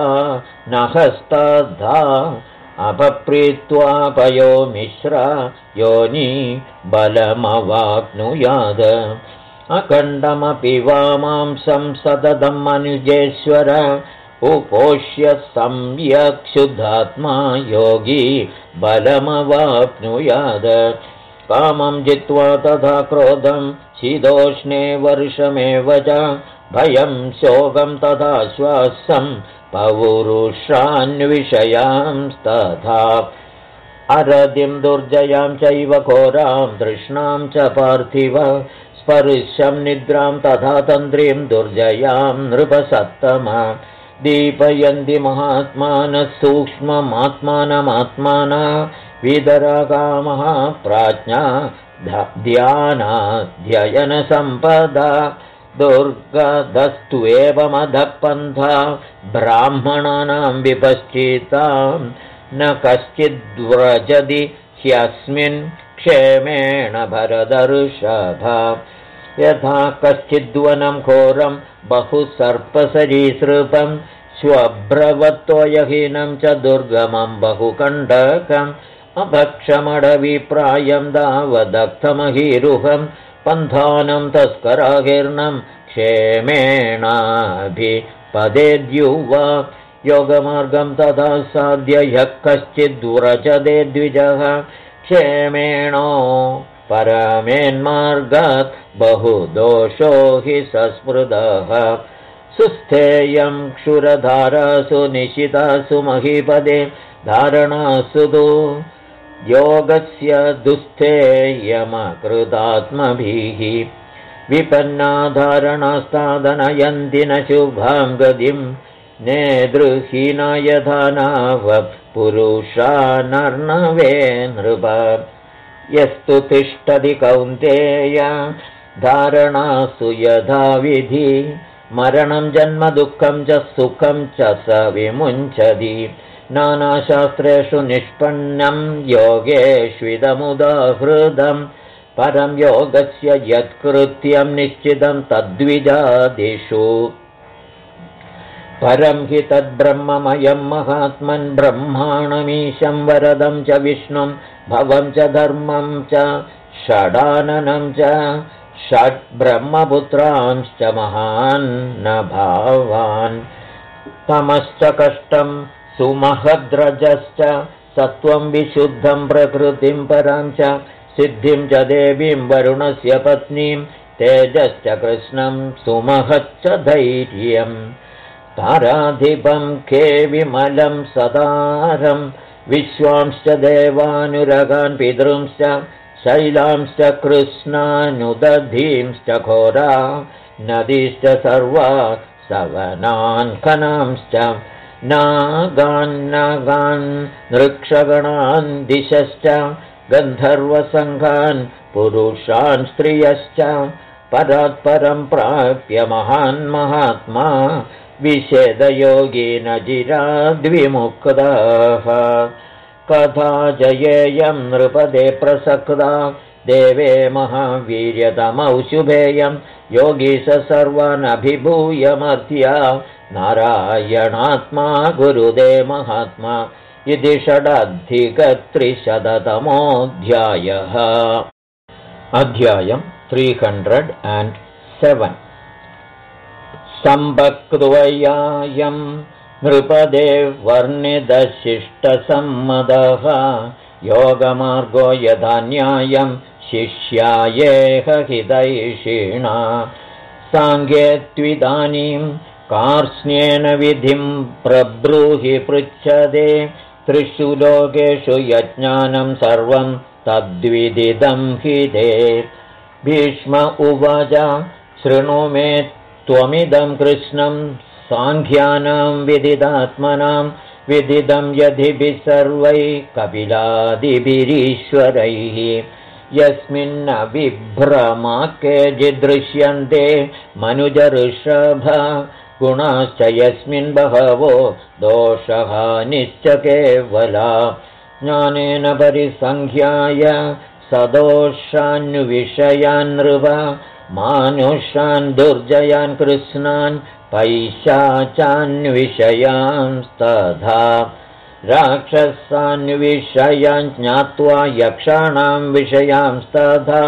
नहस्तधा अपप्रीत्वा पयो मिश्रा योनि बलमवाप्नुयात् अखण्डमपि वा मांसं सततं मनुजेश्वर उपोष्य सम्यक् शुद्धात्मा योगी बलमवाप्नुयात् कामं जित्वा तथा क्रोधं शीतोष्णे वर्षमेव च भयं शोकं तथा श्वासं पौरुषान्विषयांस्तथा अरतिं दुर्जयां चैव घोरां तृष्णां च पार्थिव स्पर्शं निद्रां तथा तन्द्रीं दुर्जयां नृपसत्तमा दीपयन्ति महात्मानः सूक्ष्ममात्मानमात्माना विदरागामः प्राज्ञा ध्यानाध्ययनसम्पदा दुर्गदस्त्वेवमधःपन्था ब्राह्मणानां विपश्चितां न कश्चिद्व्रजति ह्यस्मिन् क्षेमेण भरतर्षभ यथा कश्चिद्वनं घोरं बहुसर्पसरीसृपं श्वभ्रवत्वयहीनं च दुर्गमं बहुकण्डकम् अभक्षमडविप्रायं दावदग्धमहीरुहं पन्थानं तस्कराकीर्णं क्षेमेणाभिपदेद्युवा योगमार्गं तथा साध्य यः कश्चिद्व्रजते द्विजः क्षेमेणो परमेन्मार्गात् बहुदोषो हि सस्मृतः सुस्थेयं क्षुरधारासु निशितासु महीपदे धारणासु तु योगस्य दुस्थेयमकृतात्मभिः विपन्ना धारणास्तादनयन्ति न शुभां गतिं नेदृहीना यथा नाव पुरुषा नर्णवे नृप यस्तु तिष्ठति कौन्तेय धारणासु यथाविधि मरणं जन्म दुःखं च सुखं च स विमुञ्चति नानाशास्त्रेषु निष्पन्नं योगेष्विदमुदाहृतं परं योगस्य यत्कृत्यं निश्चितं तद्विजादिषु परं हि तद्ब्रह्ममयं महात्मन् ब्रह्माणमीशं वरदं च विष्णुं भवं च धर्मं च षडाननं च षड्ब्रह्मपुत्रांश्च महान्न भावान् तमश्च कष्टं सुमहद्रजश्च सत्त्वं विशुद्धं प्रकृतिं परां च सिद्धिं च देवीं वरुणस्य पत्नीं तेजश्च कृष्णं सुमहच्च धैर्यम् ताराधिपं खे विमलं सदारं विश्वांश्च देवानुरगान् पितृंश्च शैलांश्च कृष्णानुदधींश्च घोरा नदीश्च सर्वा सवनान् खनांश्च नागान् नृक्षगणान् दिशश्च गन्धर्वसङ्घान् पुरुषान् स्त्रियश्च परात्परं प्राप्य महान् महात्मा विषेदयोगी न जिराद्विमुक्ताः कथा जयेयं नृपदे प्रसक्ता देवे महावीर्यतमौ शुभेयं योगी स सर्वान् अभिभूयमर्त्या नारायणात्मा गुरुदे महात्मा इति षडधिकत्रिशततमोऽध्यायः। अध्यायं 307 सम्भक्त्वयायं नृपदे वर्णितशिष्टसम्मतः योगमार्गो यथा न्यायं शिष्यायेह हितैषिणा साङ्ख्ये त्विदानीं कार्ष्ण्येन विधिं प्रब्रूहि पृच्छते त्रिषु लोकेषु यज्ञानं सर्वं तद्विदिदं हि ते भीष्म उवाच शृणु मे त्वमिदं कृष्णं साङ्ख्यानां विदितात्मनां विदितं यदिभिः सर्वैः कपिलादिभिरीश्वरैः यस्मिन्न विभ्रमा केचिदृश्यन्ते मनुजऋषभ गुणाश्च यस्मिन् बहवो दोषहानिश्च केवला ज्ञानेन परिसङ्ख्याय सदोषान्विषयान् नृप मानुषान् दुर्जयान् कृष्णान् पैशाचान्विषयांस्तथा राक्षसान्विषयान् ज्ञात्वा यक्षाणां विषयांस्तथा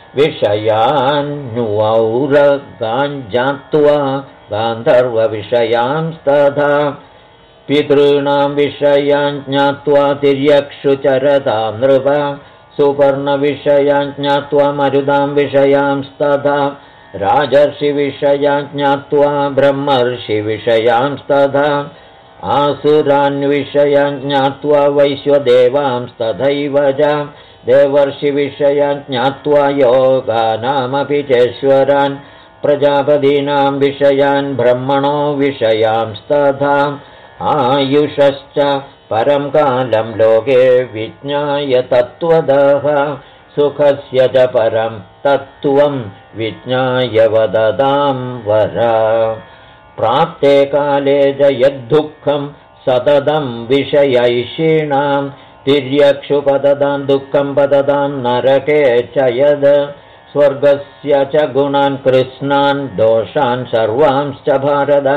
विषयान्नुऔरगान् ज्ञात्वा गान्धर्वविषयांस्तथा पितॄणां विषयान् ज्ञात्वा तिर्यक्षु चरतां नृप सुपर्णविषयान् ज्ञात्वा मरुदां विषयांस्तथा राजर्षिविषयान् ज्ञात्वा ब्रह्मर्षिविषयांस्तथा आसुरान्विषयान् ज्ञात्वा वैश्वदेवांस्तथैव च देवर्षिविषयान् ज्ञात्वा योगानामपि चेश्वरान् प्रजापतीनां विषयान् ब्रह्मणो विषयांस्तथा आयुषश्च परं कालं लोके विज्ञाय तत्त्वतः सुखस्य च परं तत्त्वं विज्ञाय वदतां वर प्राप्ते काले च यद्दुःखं सततं विषयैषीणां तिर्यक्षुपततां दुःखं पततां नरके च यद् स्वर्गस्य च गुणान् कृष्णान् दोषान् सर्वांश्च भारत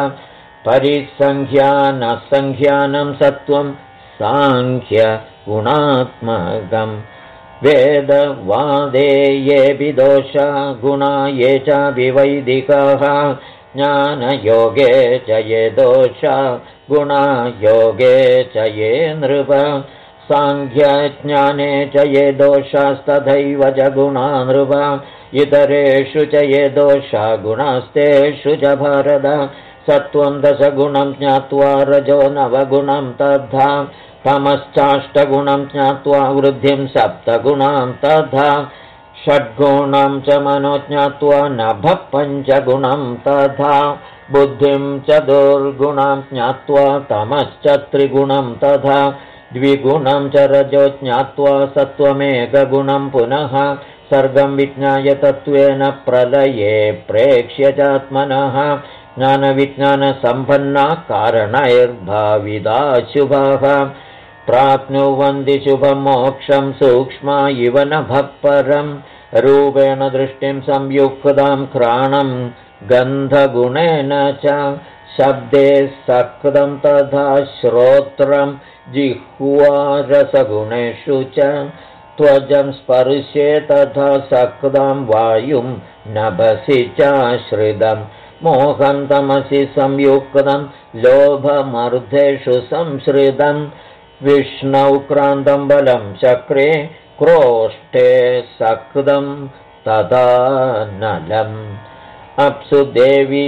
परिसङ्ख्यानसङ्ख्यानं सत्त्वं साङ्ख्य गुणात्मकं वेदवादे येऽपि दोषा गुणा ये च विवैदिकाः ज्ञानयोगे च ये दोषा गुणा योगे च ये नृप साङ्ख्यज्ञाने च ये दोषास्तथैव च गुणा नृप इतरेषु च ये दोषा गुणास्तेषु च भारत सत्त्वं दशगुणं ज्ञात्वा रजो नवगुणं तथा तमश्चाष्टगुणं ज्ञात्वा वृद्धिं सप्तगुणां तथा षड्गुणं च मनो ज्ञात्वा नभः पञ्चगुणं तथा बुद्धिं च दुर्गुणां ज्ञात्वा तमश्च त्रिगुणं तथा द्विगुणं च रजो ज्ञात्वा सत्त्वमेकगुणं पुनः सर्गं विज्ञाय तत्त्वेन प्रलये प्रेक्ष्य चात्मनः ज्ञानविज्ञानसम्पन्ना कारणैर्भाविदा शुभाः प्राप्नुवन्ति शुभं मोक्षं सूक्ष्मा इव नभः परं रूपेण दृष्टिं संयुक्तां घ्राणं गन्धगुणेन च शब्दे सकृतं तथा श्रोत्रं जिह्वारसगुणेषु च त्वजं स्पर्शे तथा सकृतं वायुं नभसि चाश्रितं मोहं तमसि संयुक्तं लोभमर्धेषु संश्रितं विष्णौ क्रान्तं बलं चक्रे क्रोष्ठे सकृतं तथा नलम् अप्सु देवी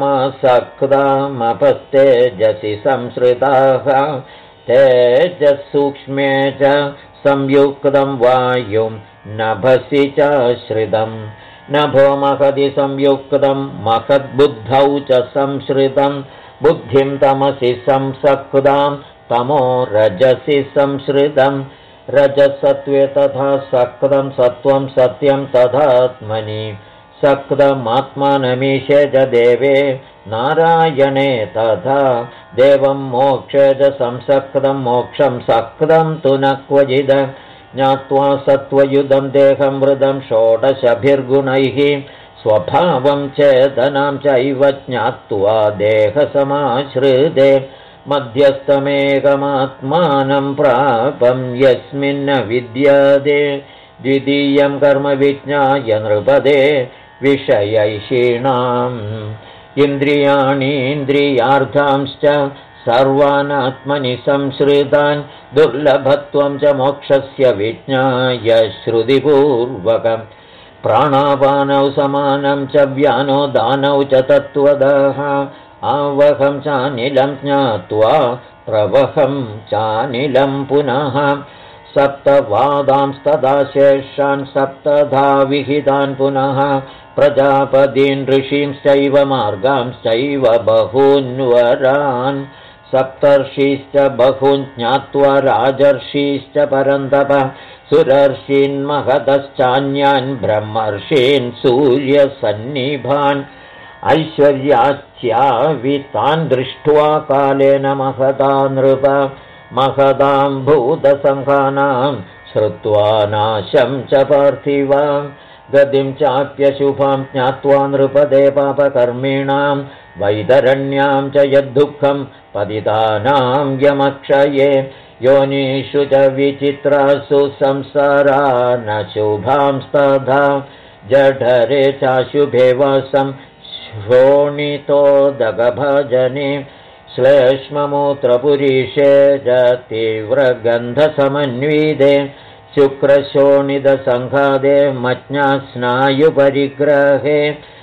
समासक्तामपस्तेजसि संश्रिताः तेजसूक्ष्मे च संयुक्तं वायुं नभसि चाश्रितं नभो महदि संयुक्तं महद्बुद्धौ च संश्रितं बुद्धिं तमसि संसक्तां तमो रजसि संश्रितं रजसत्वे तथा सकृतं सत्वं सत्यं तथात्मनि सकृतमात्मानमीशे च देवे नारायणे तथा देवं मोक्षे च संसकृतं मोक्षं सकृतं तु न क्वचिद ज्ञात्वा सत्त्वयुधं देहं मृदं षोडशभिर्गुणैः स्वभावं चेतनां चैव ज्ञात्वा देहसमाश्रिते मध्यस्थमेकमात्मानं प्रापं यस्मिन्न विद्यते द्वितीयं कर्म विज्ञाय नृपदे विषयैषीणाम् इन्द्रियाणीन्द्रियार्थांश्च सर्वानात्मनि संश्रितान् दुर्लभत्वं च मोक्षस्य विज्ञाय श्रुतिपूर्वकम् प्राणापानौ समानं च व्यानो दानौ च तत्त्वदः आवहं चानिलं ज्ञात्वा प्रवहं चानिलं पुनः सप्तवादांस्तदा शेषान् सप्तधा विहितान् पुनः प्रजापदीन् ऋषींश्चैव मार्गांश्चैव बहून्वरान् सप्तर्षीश्च बहून् ज्ञात्वा राजर्षीश्च परन्तप सुरर्षीन् महतश्चान्यान् ब्रह्मर्षीन् सूर्यसन्निभान् ऐश्वर्याच्यावितान् दृष्ट्वा कालेन महता नृप महदां भूतसङ्घानां श्रुत्वा नाशं च पार्थिव गतिं चाप्यशुभां ज्ञात्वा नृपदे पापकर्मिणां वैतरण्यां च यद्दुःखं पतितानां यमक्षये योनिषु च विचित्रासु संसारा न शुभांस्तथा जठरे चाशुभे वासं श्रोणितोदकभजने श्लेष्ममूत्रपुरीषे च तीव्रगन्धसमन्विते शुक्रशोणितसङ्घाते मज्ञास्नायुपरिग्रहे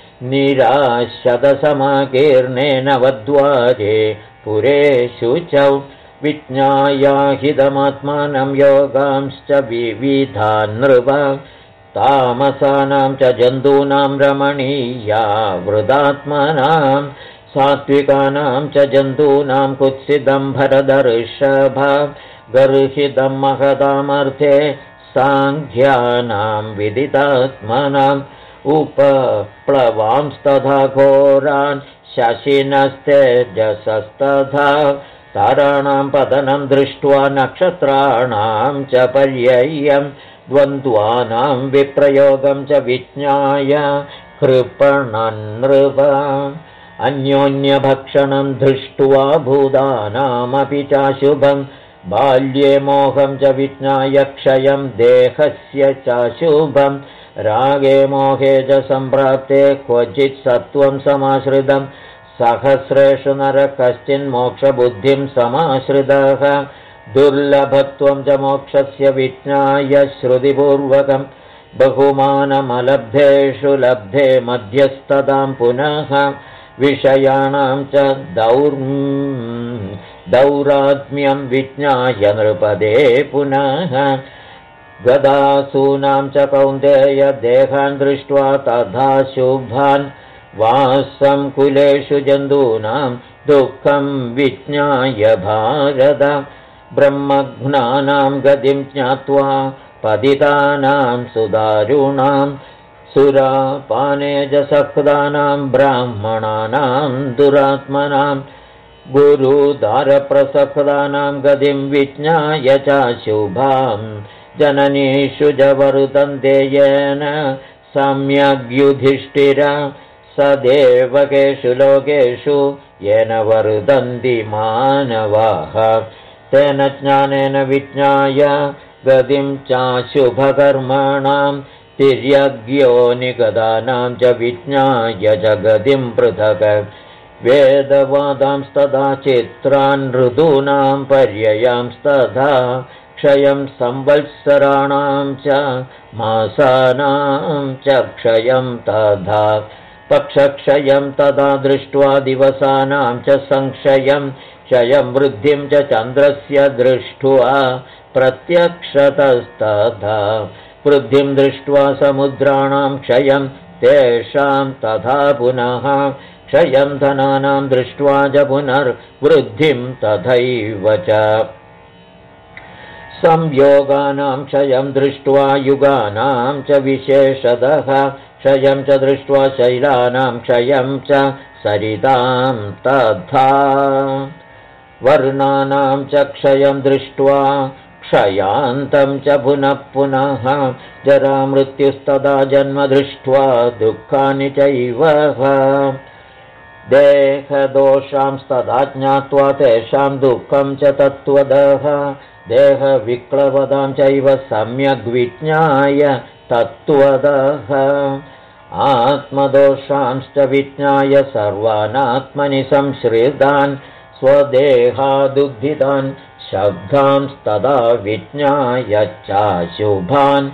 निराशतसमाकीर्णे नवद्वारे पुरे शुचौ विज्ञायाहितमात्मानं योगांश्च विविधान् नृप तामसानां च जन्तूनां रमणीया वृदात्मनां सात्विकानां च जन्तूनां कुत्सितं भरदर्षभ गर्हितं महतामर्थे साङ्ख्यानां विदितात्मनाम् उपप्लवांस्तथा घोरान् शशिनस्तेजसस्तथा ताराणां पतनं दृष्ट्वा नक्षत्राणां च पर्ययं द्वन्द्वानां विप्रयोगं च विज्ञाय कृपणनृप अन्योन्यभक्षणं दृष्ट्वा भूतानामपि चाशुभं बाल्ये मोहं च विज्ञाय क्षयं देहस्य चाशुभं रागे मोहे च सम्प्राप्ते क्वचित् सत्त्वं समाश्रितं सहस्रेषु नरः कश्चिन्मोक्षबुद्धिं समाश्रितः दुर्लभत्वं च मोक्षस्य विज्ञाय श्रुतिपूर्वकं बहुमानमलब्धेषु लब्धे मध्यस्ततां पुनः विषयाणां च दौरात्म्यं विज्ञाय नृपदे पुनः गदासूनां च कौन्तेय देहान् दृष्ट्वा तथा शुभान् वासं कुलेषु जन्तूनां दुःखं विज्ञाय भारत ब्रह्मज्ञानां गतिं ज्ञात्वा पतितानां सुदारुणां सुरापानेजसक्तानां ब्राह्मणानां दुरात्मनां गुरुदारप्रसक्तानां गतिं विज्ञाय च शुभां जननीषु च वर्तन्ते येन सम्यग्युधिष्ठिर स देवकेषु लोकेषु येन वर्तन्ति मानवाः तेन ज्ञानेन विज्ञाय गतिं चाशुभकर्मणां तिर्यग्योनिगतानां च विज्ञाय च गतिं पृथक् वेदवादांस्तथा चित्रान् ऋतूनां पर्ययांस्तथा क्षयं संवत्सराणां च मासानां च क्षयं तथा पक्षक्षयं तथा दृष्ट्वा दिवसानां च संक्षयं क्षयं वृद्धिं च चन्द्रस्य दृष्ट्वा प्रत्यक्षतस्तथा वृद्धिं दृष्ट्वा समुद्राणां क्षयं तेषां तथा पुनः क्षयं धनानां दृष्ट्वा च पुनर्वृद्धिं तथैव च संयोगानां क्षयं दृष्ट्वा युगानां च विशेषतः क्षयं च दृष्ट्वा शैलानां क्षयं च सरितां तथा वर्णानां च क्षयं दृष्ट्वा क्षयान्तं च पुनः पुनः जरामृत्युस्तदा जन्म दृष्ट्वा दुःखानि चैव देहदोषांस्तदा ज्ञात्वा तेषां दुःखं च तत्त्वतः देहविक्लवतां चैव सम्यग् विज्ञाय तत्त्वतः आत्मदोषांश्च विज्ञाय सर्वानात्मनि संश्रितान् स्वदेहादुद्धितान् शब्दांस्तदा विज्ञाय चाशुभान्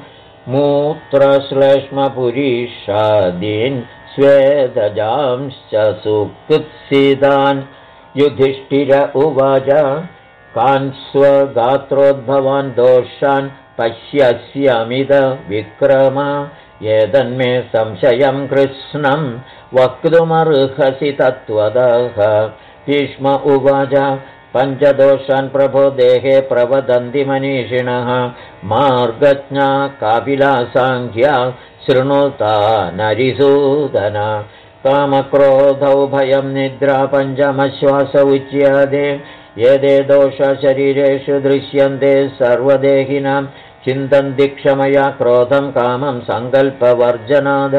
मूत्रश्लेष्मपुरीषादीन् स्वेदजांश्च सुकुत्सितान् युधिष्ठिर उवाच कान् स्वगात्रोद्भवान् दोषान् पश्यस्यमिद विक्रम एतन्मे संशयं कृष्णं वक्तुमर्हसि तत्त्वतः भीष्म उवाच पञ्चदोषान् प्रभो देहे प्रवदन्ति मनीषिणः मार्गज्ञा कापिलासाङ्ख्या शृणुता नरिसूदन कामक्रोधौ भयं निद्रा पञ्चमश्वास उच्यते एते दोषा शरीरेषु दृश्यन्ते सर्वदेहिनां चिन्तन्ति क्षमया क्रोधं कामं सङ्कल्पवर्जनाद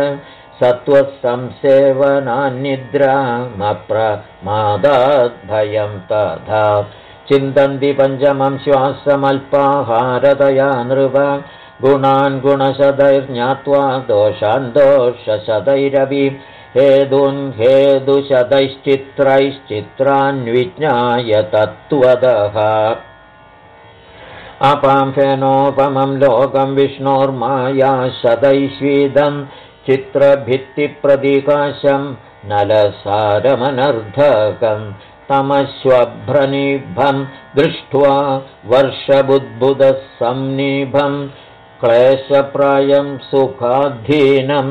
सत्त्वसंसेवनान्निद्रामप्रमादात् भयं तथा चिन्तन्ति पञ्चमं श्वासमल्पाहारतया नृप गुणान् गुणशतैर्ज्ञात्वा दोषान् दोषशतैरपि हेतून् हेतुशतैश्चित्रैश्चित्रान् विज्ञाय तत्त्वतः अपां फेनोपमं लोकं विष्णोर्माया शतैश्विदं चित्रभित्तिप्रतिकाशं नलसारमनर्धकं तमश्वभ्रनिभं दृष्ट्वा वर्षबुद्बुदसन्निभं क्लेशप्रायं सुखाधीनं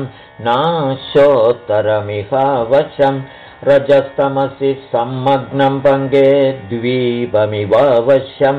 नाशोत्तरमिहावशं रजस्तमसि सम्मग्नं पङ्गे द्वीपमिवावश्यं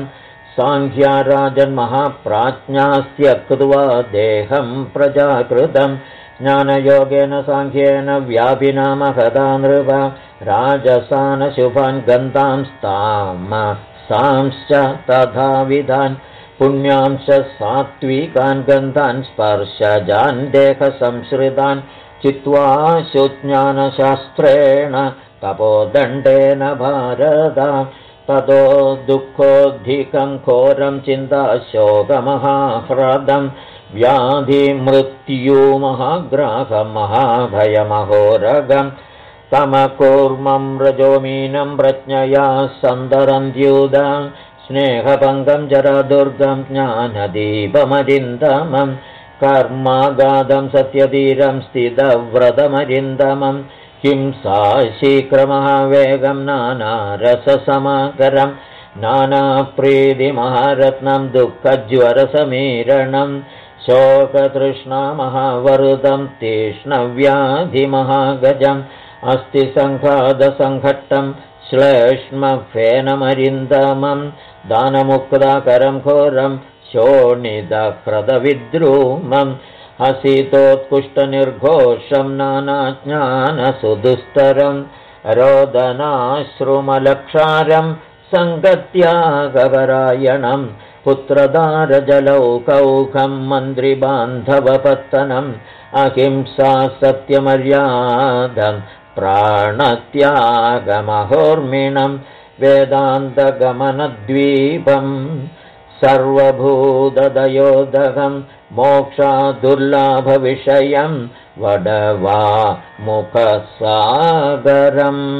साङ्ख्याराजन्महाप्राज्ञास्त्यक्त्वा देहं प्रजाकृतं ज्ञानयोगेन साङ्ख्येन व्यापिना महता नृप राजसानशुभान् गन्धांस्तामसांश्च तथाविधान् पुण्यांश सात्विकान् गन्धान् स्पर्शजान् देहसंश्रितान् चित्वा शुज्ञानशास्त्रेण तपोदण्डेन भारत ततो दुःखोऽधिकं घोरं चिन्ताशोकमहाह्रदं व्याधिमृत्युमहाग्राहं महाभयमहोरगं तमकूर्मं रजोमीनं प्रज्ञया सन्दरन्त्युदां स्नेहभङ्गं जरादुर्गं ज्ञानदीपमरिन्दमं कर्मागाधं सत्यधीरं स्थितव्रतमरिन्दमं हिंसाशीक्रमहावेगं नानारससमाकरं नानाप्रीतिमहारत्नं दुःखज्वरसमीरणं शोकतृष्णामहावरुदं तीक्ष्णव्याधिमहागजम् अस्थिसङ्घातसङ्घट्टं श्लेष्मफेनमरिन्दमं दानमुक्ताकरं घोरं शोणितह्रदविद्रूमम् हसितोत्कुष्टनिर्घोषं नानाज्ञानसुदुस्तरं रोदनाश्रुमलक्षारं सङ्गत्यागपरायणं पुत्रदारजलौकौखं मन्त्रिबान्धवपत्तनम् अहिंसा सत्यमर्यादं प्राणत्यागमहोर्मिणं वेदान्तगमनद्वीपं सर्वभूतदयोदकं मोक्षादुर्लभविषयं वडवामुखसागरम्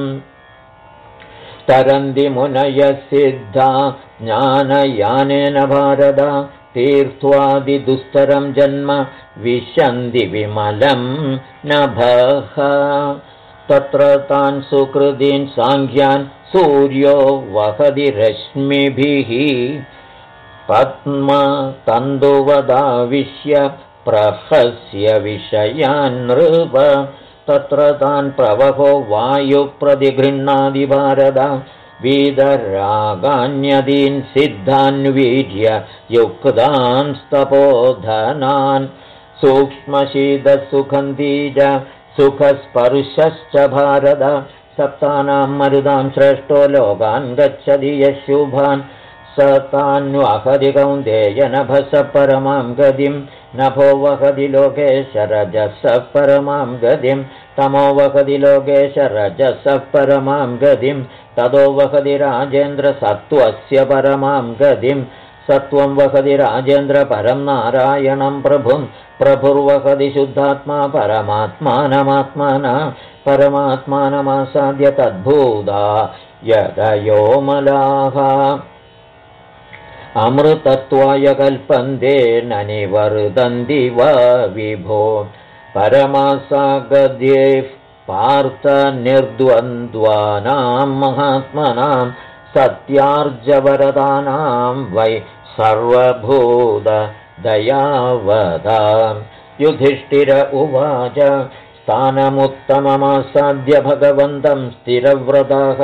तरन्ति मुनयः सिद्धा ज्ञानयानेन भारत तीर्थ्वादिदुस्तरं जन्म विशन्ति विमलं नभः तत्र तान् सुकृतीन् साङ्ख्यान् सूर्यो वहति रश्मिभिः पद्मतन्दुवदाविश्य प्रहस्य विषयान् नृप तत्र तान् प्रवहो वायुप्रतिगृह्णादि भारत वीतरागान्यदीन् सिद्धान् वीर्य युक्तान् स्तपोधनान् सूक्ष्मशीतसुगन्धीज सुखस्पर्शश्च भारत सप्तानां मरुदां श्रेष्ठो लोकान् गच्छति यः शुभान् स तान्वहति कौन्तेय नभसः परमां गतिं नभो वहति लोकेश रजसः परमां गतिं तमो वहति लोकेश रजसः परमां गतिं ततो वहति राजेन्द्र सत्त्वस्य परमां गतिं सत्त्वं वहति राजेन्द्र परं नारायणं प्रभुं प्रभुर्वहति शुद्धात्मा परमात्मानमात्मना परमात्मानमासाद्य तद्भूता यदयोमलाः अमृतत्वाय कल्पन्ते न निवर्तन्ति वा विभो परमासागद्यैः पार्थ निर्द्वन्द्वानां महात्मनां सत्यार्जवरदानां वै सर्वभूतदयावदां युधिष्ठिर उवाच स्थानमुत्तममासाद्य भगवन्तं स्थिरव्रताः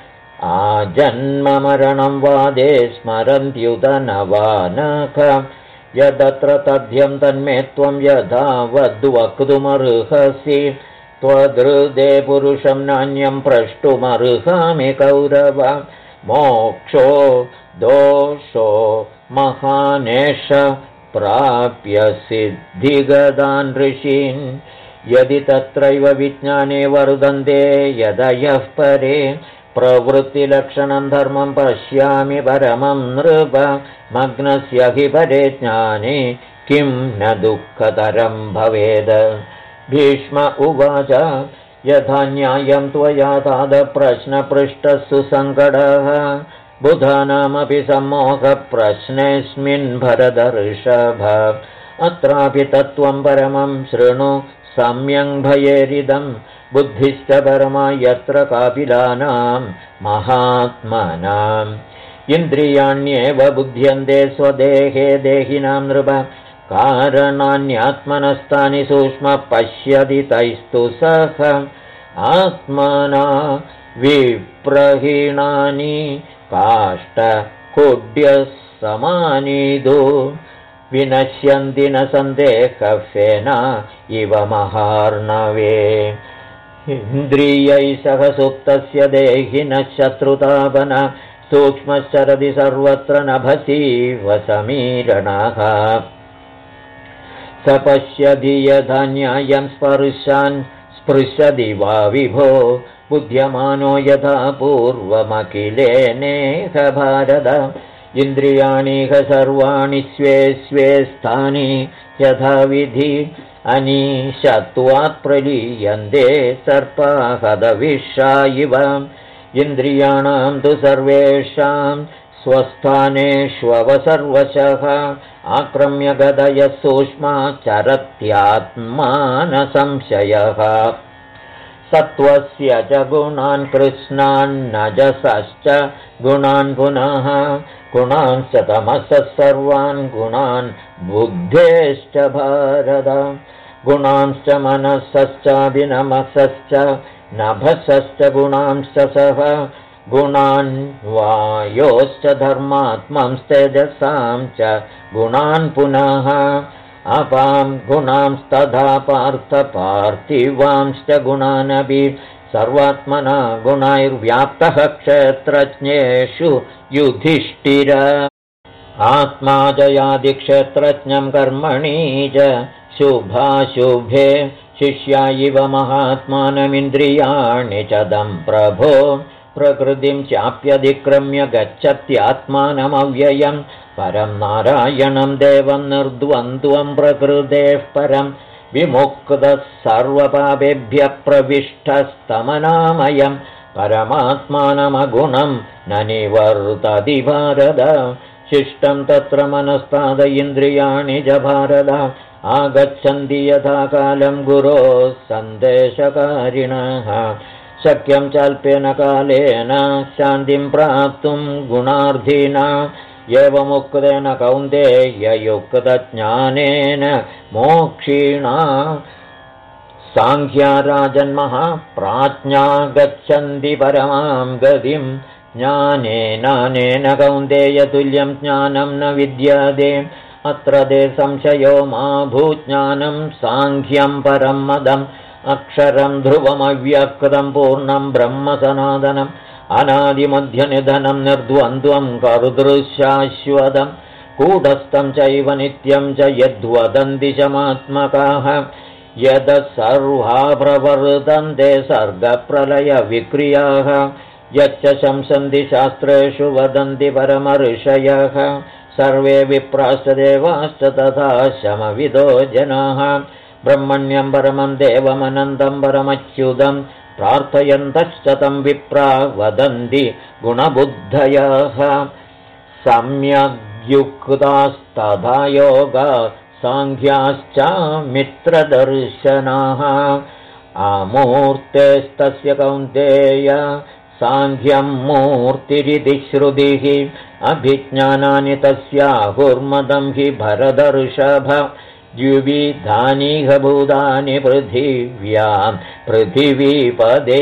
आजन्ममरणं वादे स्मरन्त्युत नवानख यदत्र तथ्यं तन्मे त्वं यथा वद्वक्तुमर्हसि त्वदृदे पुरुषं नान्यं प्रष्टुमर्हामि कौरव मोक्षो दोषो महानेश प्राप्य सिद्धिगदान् ऋषीन् यदि तत्रैव विज्ञाने वर्धन्ते यदयः परे प्रवृत्तिलक्षणं धर्मं पश्यामि परमं नृप मग्नस्य हि परे ज्ञाने किं न दुःखतरं भवेद भीष्म उवाच यथा न्यायं त्वया तादप्रश्नपृष्टः सुसङ्कटः बुधानामपि सम्मोहप्रश्नेऽस्मिन् भरतर्षभ अत्रापि तत्त्वं परमं शृणु सम्यङ् भयेरिदं बुद्धिश्च परमा यत्र कापिलानां महात्मनाम् इन्द्रियाण्येव बुध्यन्ते स्वदेहे देहिनां नृप कारणान्यात्मनस्तानि सूक्ष्म पश्यति तैस्तु सह आत्मना विप्रहीणानि काष्ठकुड्यसमानीदो विनश्यन्ति न सन्देहफेन इव महार्णवे इन्द्रियैः सह सुप्तस्य देहिनः शत्रुतापन सूक्ष्मश्चरति सर्वत्र नभसीव समीरणः स पश्यति यथा न्यायं स्पर्शान् स्पृशति वा विभो बुध्यमानो यथा पूर्वमखिलेनेह भारत इन्द्रियाणि सर्वाणि स्वे स्वे स्थानि यथा विधि अनीशत्वात् प्रलीयन्ते सर्पाहदविषा इव इन्द्रियाणां तु सर्वेषां स्वस्थानेष्ववसर्वशः आक्रम्य गदयः सूक्ष्माचरत्यात्मानसंशयः सत्त्वस्य च गुणान् कृष्णान्नजसश्च गुणान् पुनः गुणांश्च तमसः सर्वान् गुणान् बुद्धेश्च भारत गुणांश्च मनसश्चाभिनमसश्च नभसश्च गुणांश्च सह गुणान् वायोश्च धर्मात्मंस्तेजसां च गुणान् पुनः अपां गुणांस्तथा पार्थिवांश्च गुणानपि सर्वात्मना गुणैर्व्याप्तः क्षेत्रज्ञेषु युधिष्ठिर आत्मा जयादिक्षेत्रज्ञं कर्मणि च शुभाशुभे शिष्या इव महात्मानमिन्द्रियाणि चदं प्रभो प्रकृतिं चाप्यतिक्रम्य गच्छत्यात्मानमव्ययं परं नारायणं देवं निर्द्वन्द्वं प्रकृतेः परं विमुक्तः सर्वपापेभ्यः प्रविष्टस्तमनामयं परमात्मानमगुणं न निवर्तति भारत शिष्टं तत्र मनस्ताद इन्द्रियाणि च भारत आगच्छन्ति यथा कालं गुरोः सन्देशकारिणः शक्यं चाल्पेन कालेन शान्तिं प्राप्तुं गुणार्थिना एवमुक्तेन कौन्तेययुक्तज्ञानेन मोक्षिणा साङ्ख्या राजन्मः प्राज्ञा गच्छन्ति परमां गतिं ज्ञानेनानेन कौन्तेयतुल्यं ज्ञानं न विद्यते अत्र ते संशयो मा भूज्ञानं साङ्ख्यं परं मदम् अक्षरं ध्रुवमव्यक्तं पूर्णं ब्रह्म सनातनम् अनादिमध्यनिधनं निर्द्वन्द्वं कर्तृशाश्वतं कूटस्थं चैव नित्यं च यद्वदन्ति शमात्मकाः यतः सर्वा प्रवर्तन्ते सर्गप्रलयविक्रियाः यच्च शंसन्ति शास्त्रेषु वदन्ति परमऋषयः सर्वे विप्राश्च देवाश्च तथा शमविदो जनाः ब्रह्मण्यं परमं देवमनन्तं परमच्युतं प्रार्थयन्तश्च तं विप्रा वदन्ति गुणबुद्धयः सम्यग्युक्तास्तथा योगा साङ्ख्याश्च मित्रदर्शनाः आमूर्तेस्तस्य कौन्तेय साङ्ख्यं मूर्तिरिति श्रुतिः अभिज्ञानानि तस्याहुर्मदं हि भरतर्षभ द्विविधानिह भूतानि पृथिव्यां पृथिवीपदे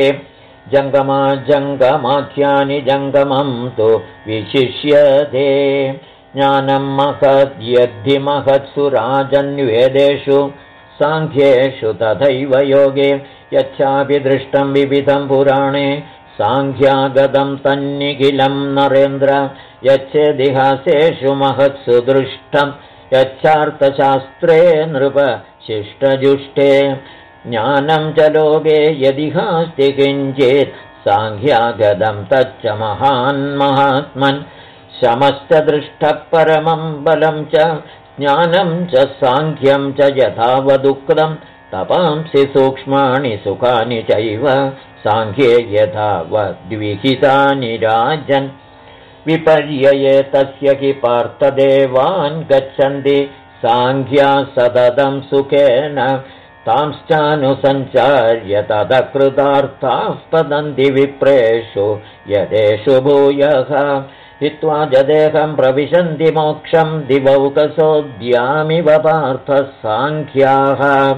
जङ्गमाख्यानि जङ्गमं तु विशिष्यते ज्ञानं महद्यद्धि महत्सु राजन्वेदेषु साङ्ख्येषु तथैव योगे यच्चापि दृष्टं विविधं पुराणे साङ्ख्यागतं तन्निखिलं नरेन्द्र यच्चेदिहासेषु महत्सु दृष्टं यच्छार्थशास्त्रे नृप शिष्टजुष्टे ज्ञानं च लोके यदिहास्ति किञ्चित् साङ्ख्यागतं तच्च महान्महात्मन् शमश्च दृष्टः परमं बलं च ज्ञानं च साङ्ख्यं च यथावदुक्तं तपांसि सूक्ष्माणि सुखानि चैव साङ्ख्ये यथावद्विहितानि राजन् विपर्यये तस्य हि पार्थदेवान् गच्छन्ति साङ्ख्या सततं सुखेन तांश्चानुसञ्चार्य ततः कृतार्थाः पतन्ति विप्रेषु यदेषु भूयः हित्वा जदेहं प्रविशन्ति मोक्षं दिवौकसोऽद्यामिव पार्थः साङ्ख्याः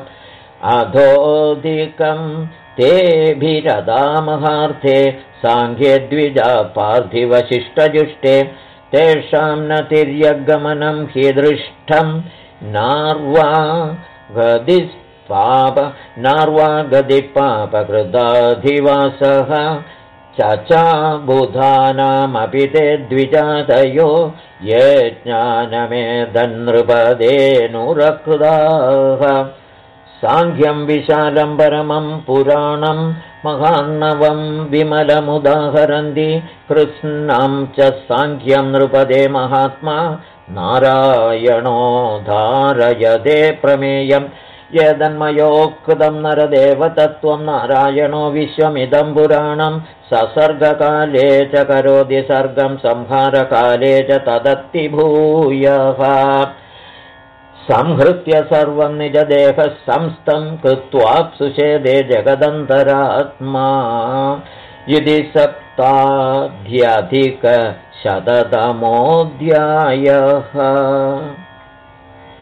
अधोऽधिकं तेभिरदामहार्थे साङ्ख्ये द्विजा पार्थिवशिष्टजुष्टे तेषां न तिर्यगमनं हि दृष्टं नार्वा गदिपापकृताधिवासः चचाबुधानामपि ते द्विजातयो ये ज्ञानमेदन्नृपदेनुरकृताः साङ्ख्यं विशालं परमं पुराणं महार्णवं विमलमुदाहरन्ति कृष्णं च साङ्ख्यं नृपदे महात्मा नारायणो धारयते प्रमेयं यदन्मयोक्तं नरदेवतत्त्वं नारायणो विश्वमिदं पुराणं ससर्गकाले च करोति सर्गं संहारकाले च तदत्ति भूयः संहृत्य सर्वं निजदेहः संस्थं कृत्वाप्सुषेदे जगदन्तरात्मा इति 7धिकशततमोऽध्यायः।